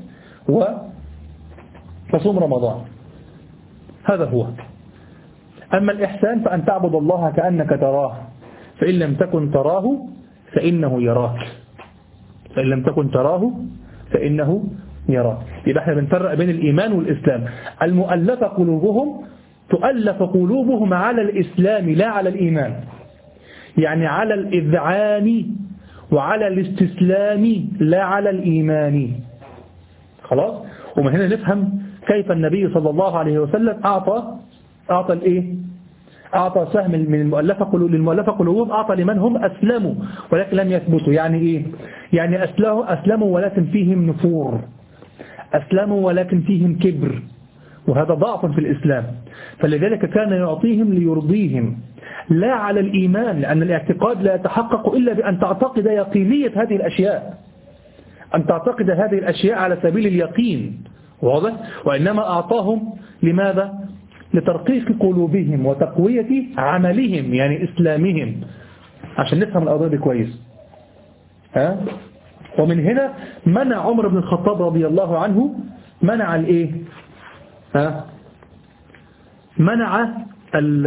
وتصوم رمضان. هذا هو. أما الإحسان فأن تعبد الله كأنك تراه فإن لم تكن تراه فإنه يراك. فإن لم تكن تراه فإنه يراك. يبقى احنا بنفرق بين الإيمان والإسلام. المؤلفة قلوبهم تؤلف قلوبهم على الإسلام لا على الإيمان، يعني على الإذعان وعلى الاستسلام لا على الإيمان. خلاص. ومن هنا نفهم كيف النبي صلى الله عليه وسلم أعطى أعطى الإيه؟ أعطى سهم من المؤلفة قلوب للمؤلفة قلوبهم، أعطى لمن هم أسلموا ولكن لم يثبتوا. يعني إيه؟ يعني أسلموا ولكن فيهم نفور، أسلموا ولكن فيهم كبر، وهذا ضعف في الإسلام. فلذلك كان يعطيهم ليرضيهم لا على الإيمان، لأن الاعتقاد لا يتحقق إلا بأن تعتقد يقينية هذه الأشياء، أن تعتقد هذه الأشياء على سبيل اليقين. واضح؟ وإنما أعطاهم لماذا؟ لترقيق قلوبهم وتقوية عملهم، يعني إسلامهم، عشان نفهم القضية دي كويس. ها؟ ومن هنا منع عمر بن الخطاب رضي الله عنه منع الايه؟ ها؟ منع ال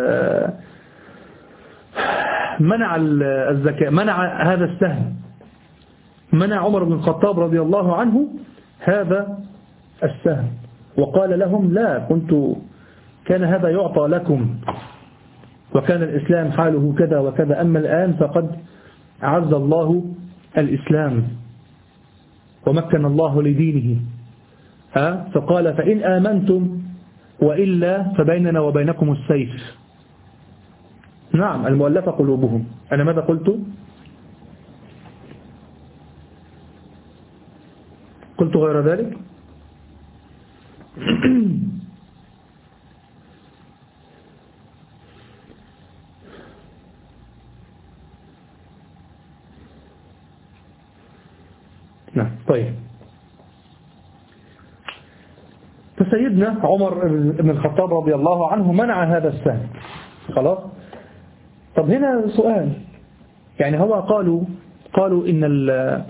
منع الزكاة، منع هذا السهم. منع عمر بن الخطاب رضي الله عنه هذا السهم وقال لهم لا، كنت كان هذا يعطى لكم وكان الإسلام حاله كذا وكذا، أما الآن فقد عز الله الإسلام ومكن الله لدينه. ها؟ فقال فإن آمنتم وإلا فبيننا وبينكم السيف. نعم، المؤلفة قلوبهم. أنا ماذا قلت؟ قلت غير ذلك. نعم. طيب، فسيدنا عمر بن الخطاب رضي الله عنه منع هذا السهم. خلاص. طب هنا سؤال، يعني هو قالوا قالوا إن ال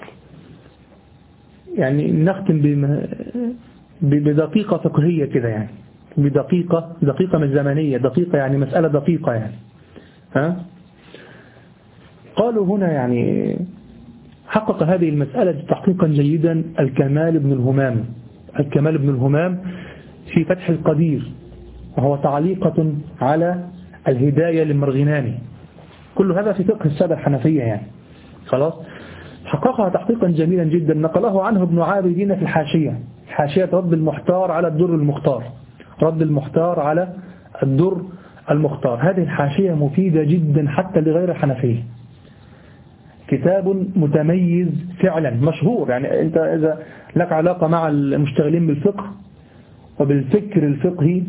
يعني نختم بدقيقة فقهية كده، يعني بدقيقة دقيقة مش زمنية، دقيقة يعني مسألة دقيقة يعني. ها؟ قالوا هنا يعني حقق هذه المسألة تحقيقا جيدا الكمال بن الهمام الكمال بن الهمام في فتح القدير، وهو تعليقة على الهداية للمرغناني. كل هذا في فقه السادة الحنفية يعني. خلاص. حققها تحقيقا جميلا جدا، نقله عنه ابن عابدين في الحاشية، حاشية رد المحتار على الدر المختار، رد المحتار على الدر المختار. هذه الحاشية مفيدة جدا حتى لغير الحنفية، كتاب متميز فعلا مشهور. يعني أنت إذا لك علاقة مع المشتغلين بالفقه وبالفكر الفقهي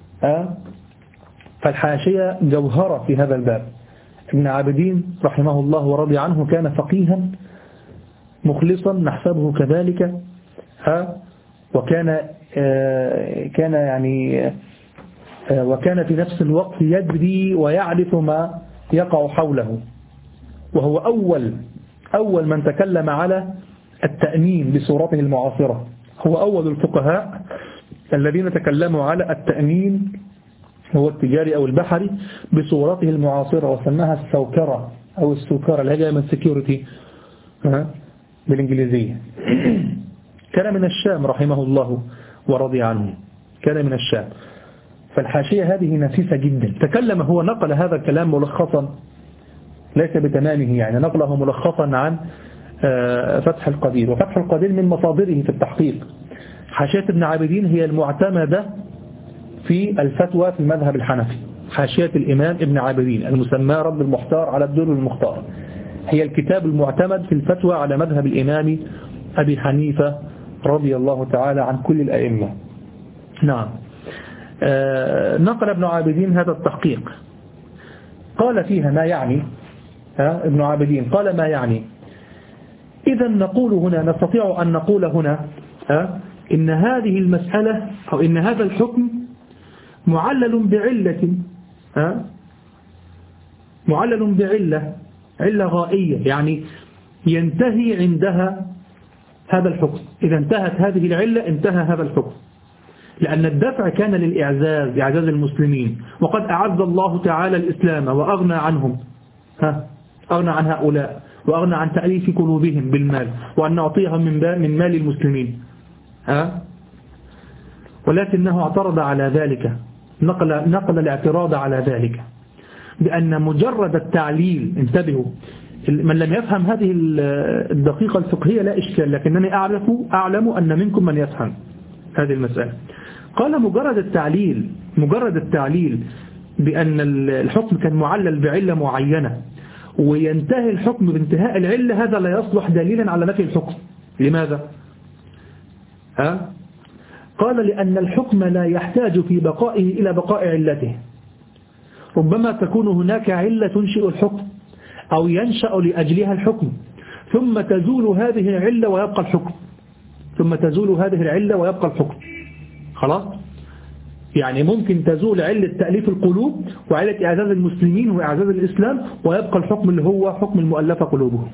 فالحاشية جوهرة في هذا الباب. ابن عابدين رحمه الله ورضي عنه كان فقيها مخلصا نحسبه كذلك، ها، وكان كان يعني وكان في نفس الوقت يدري ويعرف ما يقع حوله، وهو أول أول من تكلم على التأمين بصورته المعاصرة. هو أول الفقهاء الذين تكلموا على التأمين، هو التجاري أو البحري، بصورته المعاصرة، وسماها السوكرة أو السوكرة اللي هي جاية من سكيورتي بالإنجليزية. كان من الشام رحمه الله ورضي عنه، كان من الشام. فالحاشية هذه نفيسة جدا. تكلم هو، نقل هذا الكلام ملخصا ليس بتمامه، يعني نقله ملخصا عن فتح القدير. وفتح القدير من مصادره في التحقيق. حاشية ابن عابدين هي المعتمدة في الفتوى في المذهب الحنفي، حاشية الإمام ابن عابدين المسمى رد المحتار على الدر المختار، هي الكتاب المعتمد في الفتوى على مذهب الإمام أبي حنيفة رضي الله تعالى عن كل الأئمة. نعم. آه نقل ابن عابدين هذا التحقيق، قال فيها ما يعني. ها ابن عابدين قال ما يعني: إذا نقول هنا، نستطيع أن نقول هنا ها إن هذه المسألة أو إن هذا الحكم معلل بعلة، ها معلل بعلة، علة غائية، يعني ينتهي عندها هذا الحكم. إذا انتهت هذه العلة انتهى هذا الحكم، لأن الدفع كان للإعزاز، إعزاز المسلمين، وقد أعز الله تعالى الإسلام وأغنى عنهم، ها أغنى عن هؤلاء وأغنى عن تأليف قلوبهم بالمال، وأن نعطيهم من من مال المسلمين، ها ولكنه اعترض على ذلك، نقل نقل الاعتراض على ذلك بأن مجرد التعليل، انتبهوا، من لم يفهم هذه الدقيقة الفقهية لا إشكال، لكنني أعرف أعلم أن منكم من يفهم هذه المسألة. قال مجرد التعليل مجرد التعليل بأن الحكم كان معلل بعلة معينة وينتهي الحكم بانتهاء العلة، هذا لا يصلح دليلا على نفي الحكم. لماذا؟ ها؟ قال لأن الحكم لا يحتاج في بقائه إلى بقاء علته، ربما تكون هناك علة تنشئ الحكم أو ينشأ لأجلها الحكم، ثم تزول هذه العلة ويبقى الحكم ثم تزول هذه العلة ويبقى الحكم. خلاص؟ يعني ممكن تزول علة تأليف القلوب وعلة إعزاز المسلمين وإعزاز الإسلام ويبقى الحكم اللي هو حكم المؤلفة قلوبهم.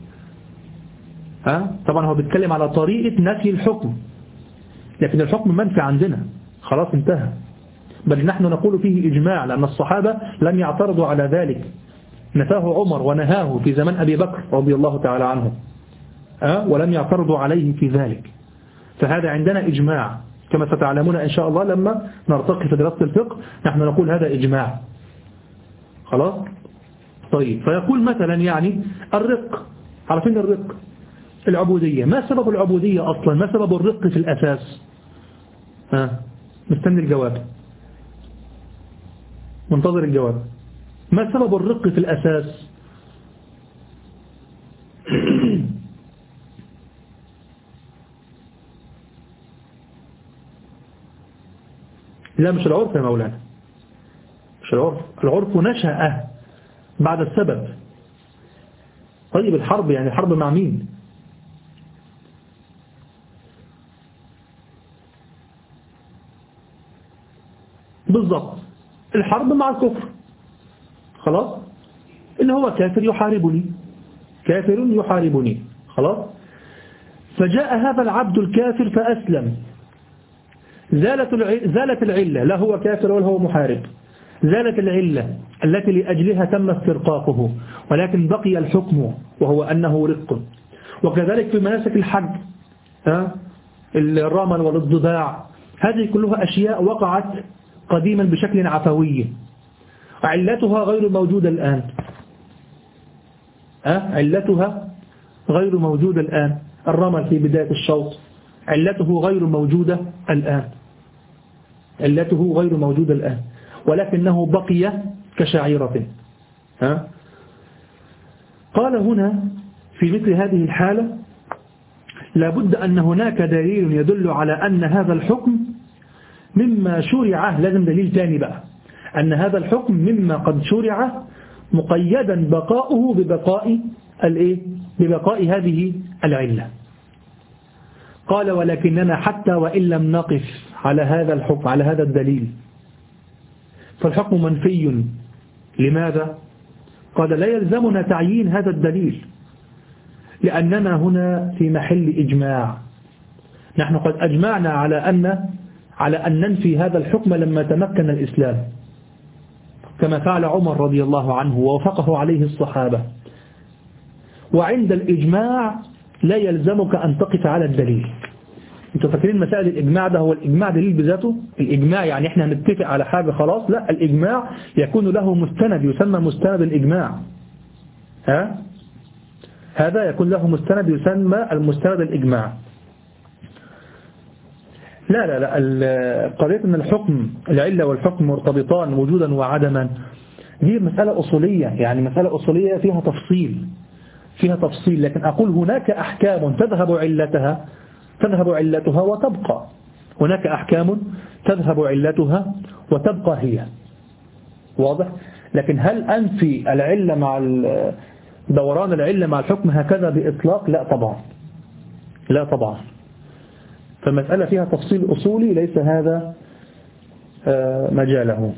ها؟ طبعا هو بيتكلم على طريقة نفي الحكم، لكن الحكم منفي عندنا، خلاص انتهى. بل نحن نقول فيه إجماع، لأن الصحابة لم يعترضوا على ذلك، نفاه عمر ونهاه في زمن أبي بكر رضي الله تعالى عنه، أه؟ ولم يعترضوا عليه في ذلك. فهذا عندنا إجماع كما ستعلمون إن شاء الله لما نرتقي في دراسة الفقه، نحن نقول هذا إجماع. خلاص؟ طيب، فيقول مثلا يعني الرق، عارفين الرق؟ العبودية، ما سبب العبودية أصلا؟ ما سبب الرق في الأساس؟ ها أه؟ مستني الجواب، منتظر الجواب. ما سبب الرق في الأساس؟ لا مش العرف يا مولانا، مش العرف، العرف نشأ بعد السبب. طيب الحرب، يعني الحرب مع مين؟ بالضبط، الحرب مع الكفر. خلاص، إن هو كافر يحاربني، كافر يحاربني. خلاص، فجاء هذا العبد الكافر فأسلم، زالت زالت العلة، لا هو كافر ولا هو محارب، زالت العلة التي لأجلها تم استرقاقه، ولكن بقي الحكم وهو أنه رق. وكذلك في مناسك الحج، ها الرمل والضباع، هذه كلها أشياء وقعت قديما بشكل عفوي، علتها غير موجودة الآن، ها علتها غير موجودة الآن. الرمل في بداية الشوط علته غير موجودة الآن، علته غير موجودة الآن، ولكنه بقي كشعيرة. ها؟ قال هنا في مثل هذه الحالة لابد أن هناك دليل يدل على أن هذا الحكم مما شرع، لازم دليل ثاني بقى، أن هذا الحكم مما قد شرع مقيدا بقاؤه ببقاء الإيه؟ ببقاء هذه العلة. قال ولكننا حتى وإن لم نقف على هذا الحكم، على هذا الدليل، فالحكم منفي. لماذا؟ قال لا يلزمنا تعيين هذا الدليل، لأننا هنا في محل إجماع، نحن قد أجمعنا على أن على أن ننفي هذا الحكم لما تمكن الإسلام، كما فعل عمر رضي الله عنه ووافقه عليه الصحابة. وعند الإجماع لا يلزمك أن تقف على الدليل. انتوا فاكرين مسائل الإجماع ده هو الإجماع دليل بذاته؟ الإجماع يعني احنا نتفق على حاجة خلاص؟ لا، الإجماع يكون له مستند يسمى مستند الإجماع. ها هذا يكون له مستند يسمى المستند الإجماع. لا لا لا قضية أن الحكم العلة والحكم مرتبطان وجودا وعدما دي مسألة أصولية، يعني مسألة أصولية فيها تفصيل فيها تفصيل لكن أقول هناك أحكام تذهب علتها تذهب علتها وتبقى، هناك أحكام تذهب علتها وتبقى هي، واضح؟ لكن هل أنفي العلة مع دوران العلة مع الحكم هكذا بإطلاق؟ لا طبعا لا طبعا. فالمسألة فيها تفصيل أصولي ليس هذا مجاله.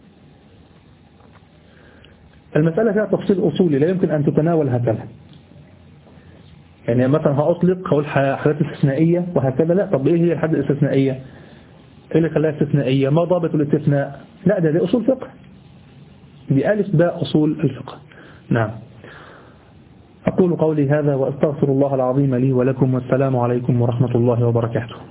المسألة فيها تفصيل أصولي لا يمكن أن تتناول هكذا، يعني مثلا هأطلق هقول حالات استثنائية وهكذا، لا. طب إيه هي الحالات الاستثنائية؟ إيه اللي خلاها استثنائية؟ ما ضابط الاستثناء؟ لا ده دي أصول فقه، دي ألف باء أصول الفقه. نعم. أقول قولي هذا وأستغفر الله العظيم لي ولكم، والسلام عليكم ورحمة الله وبركاته.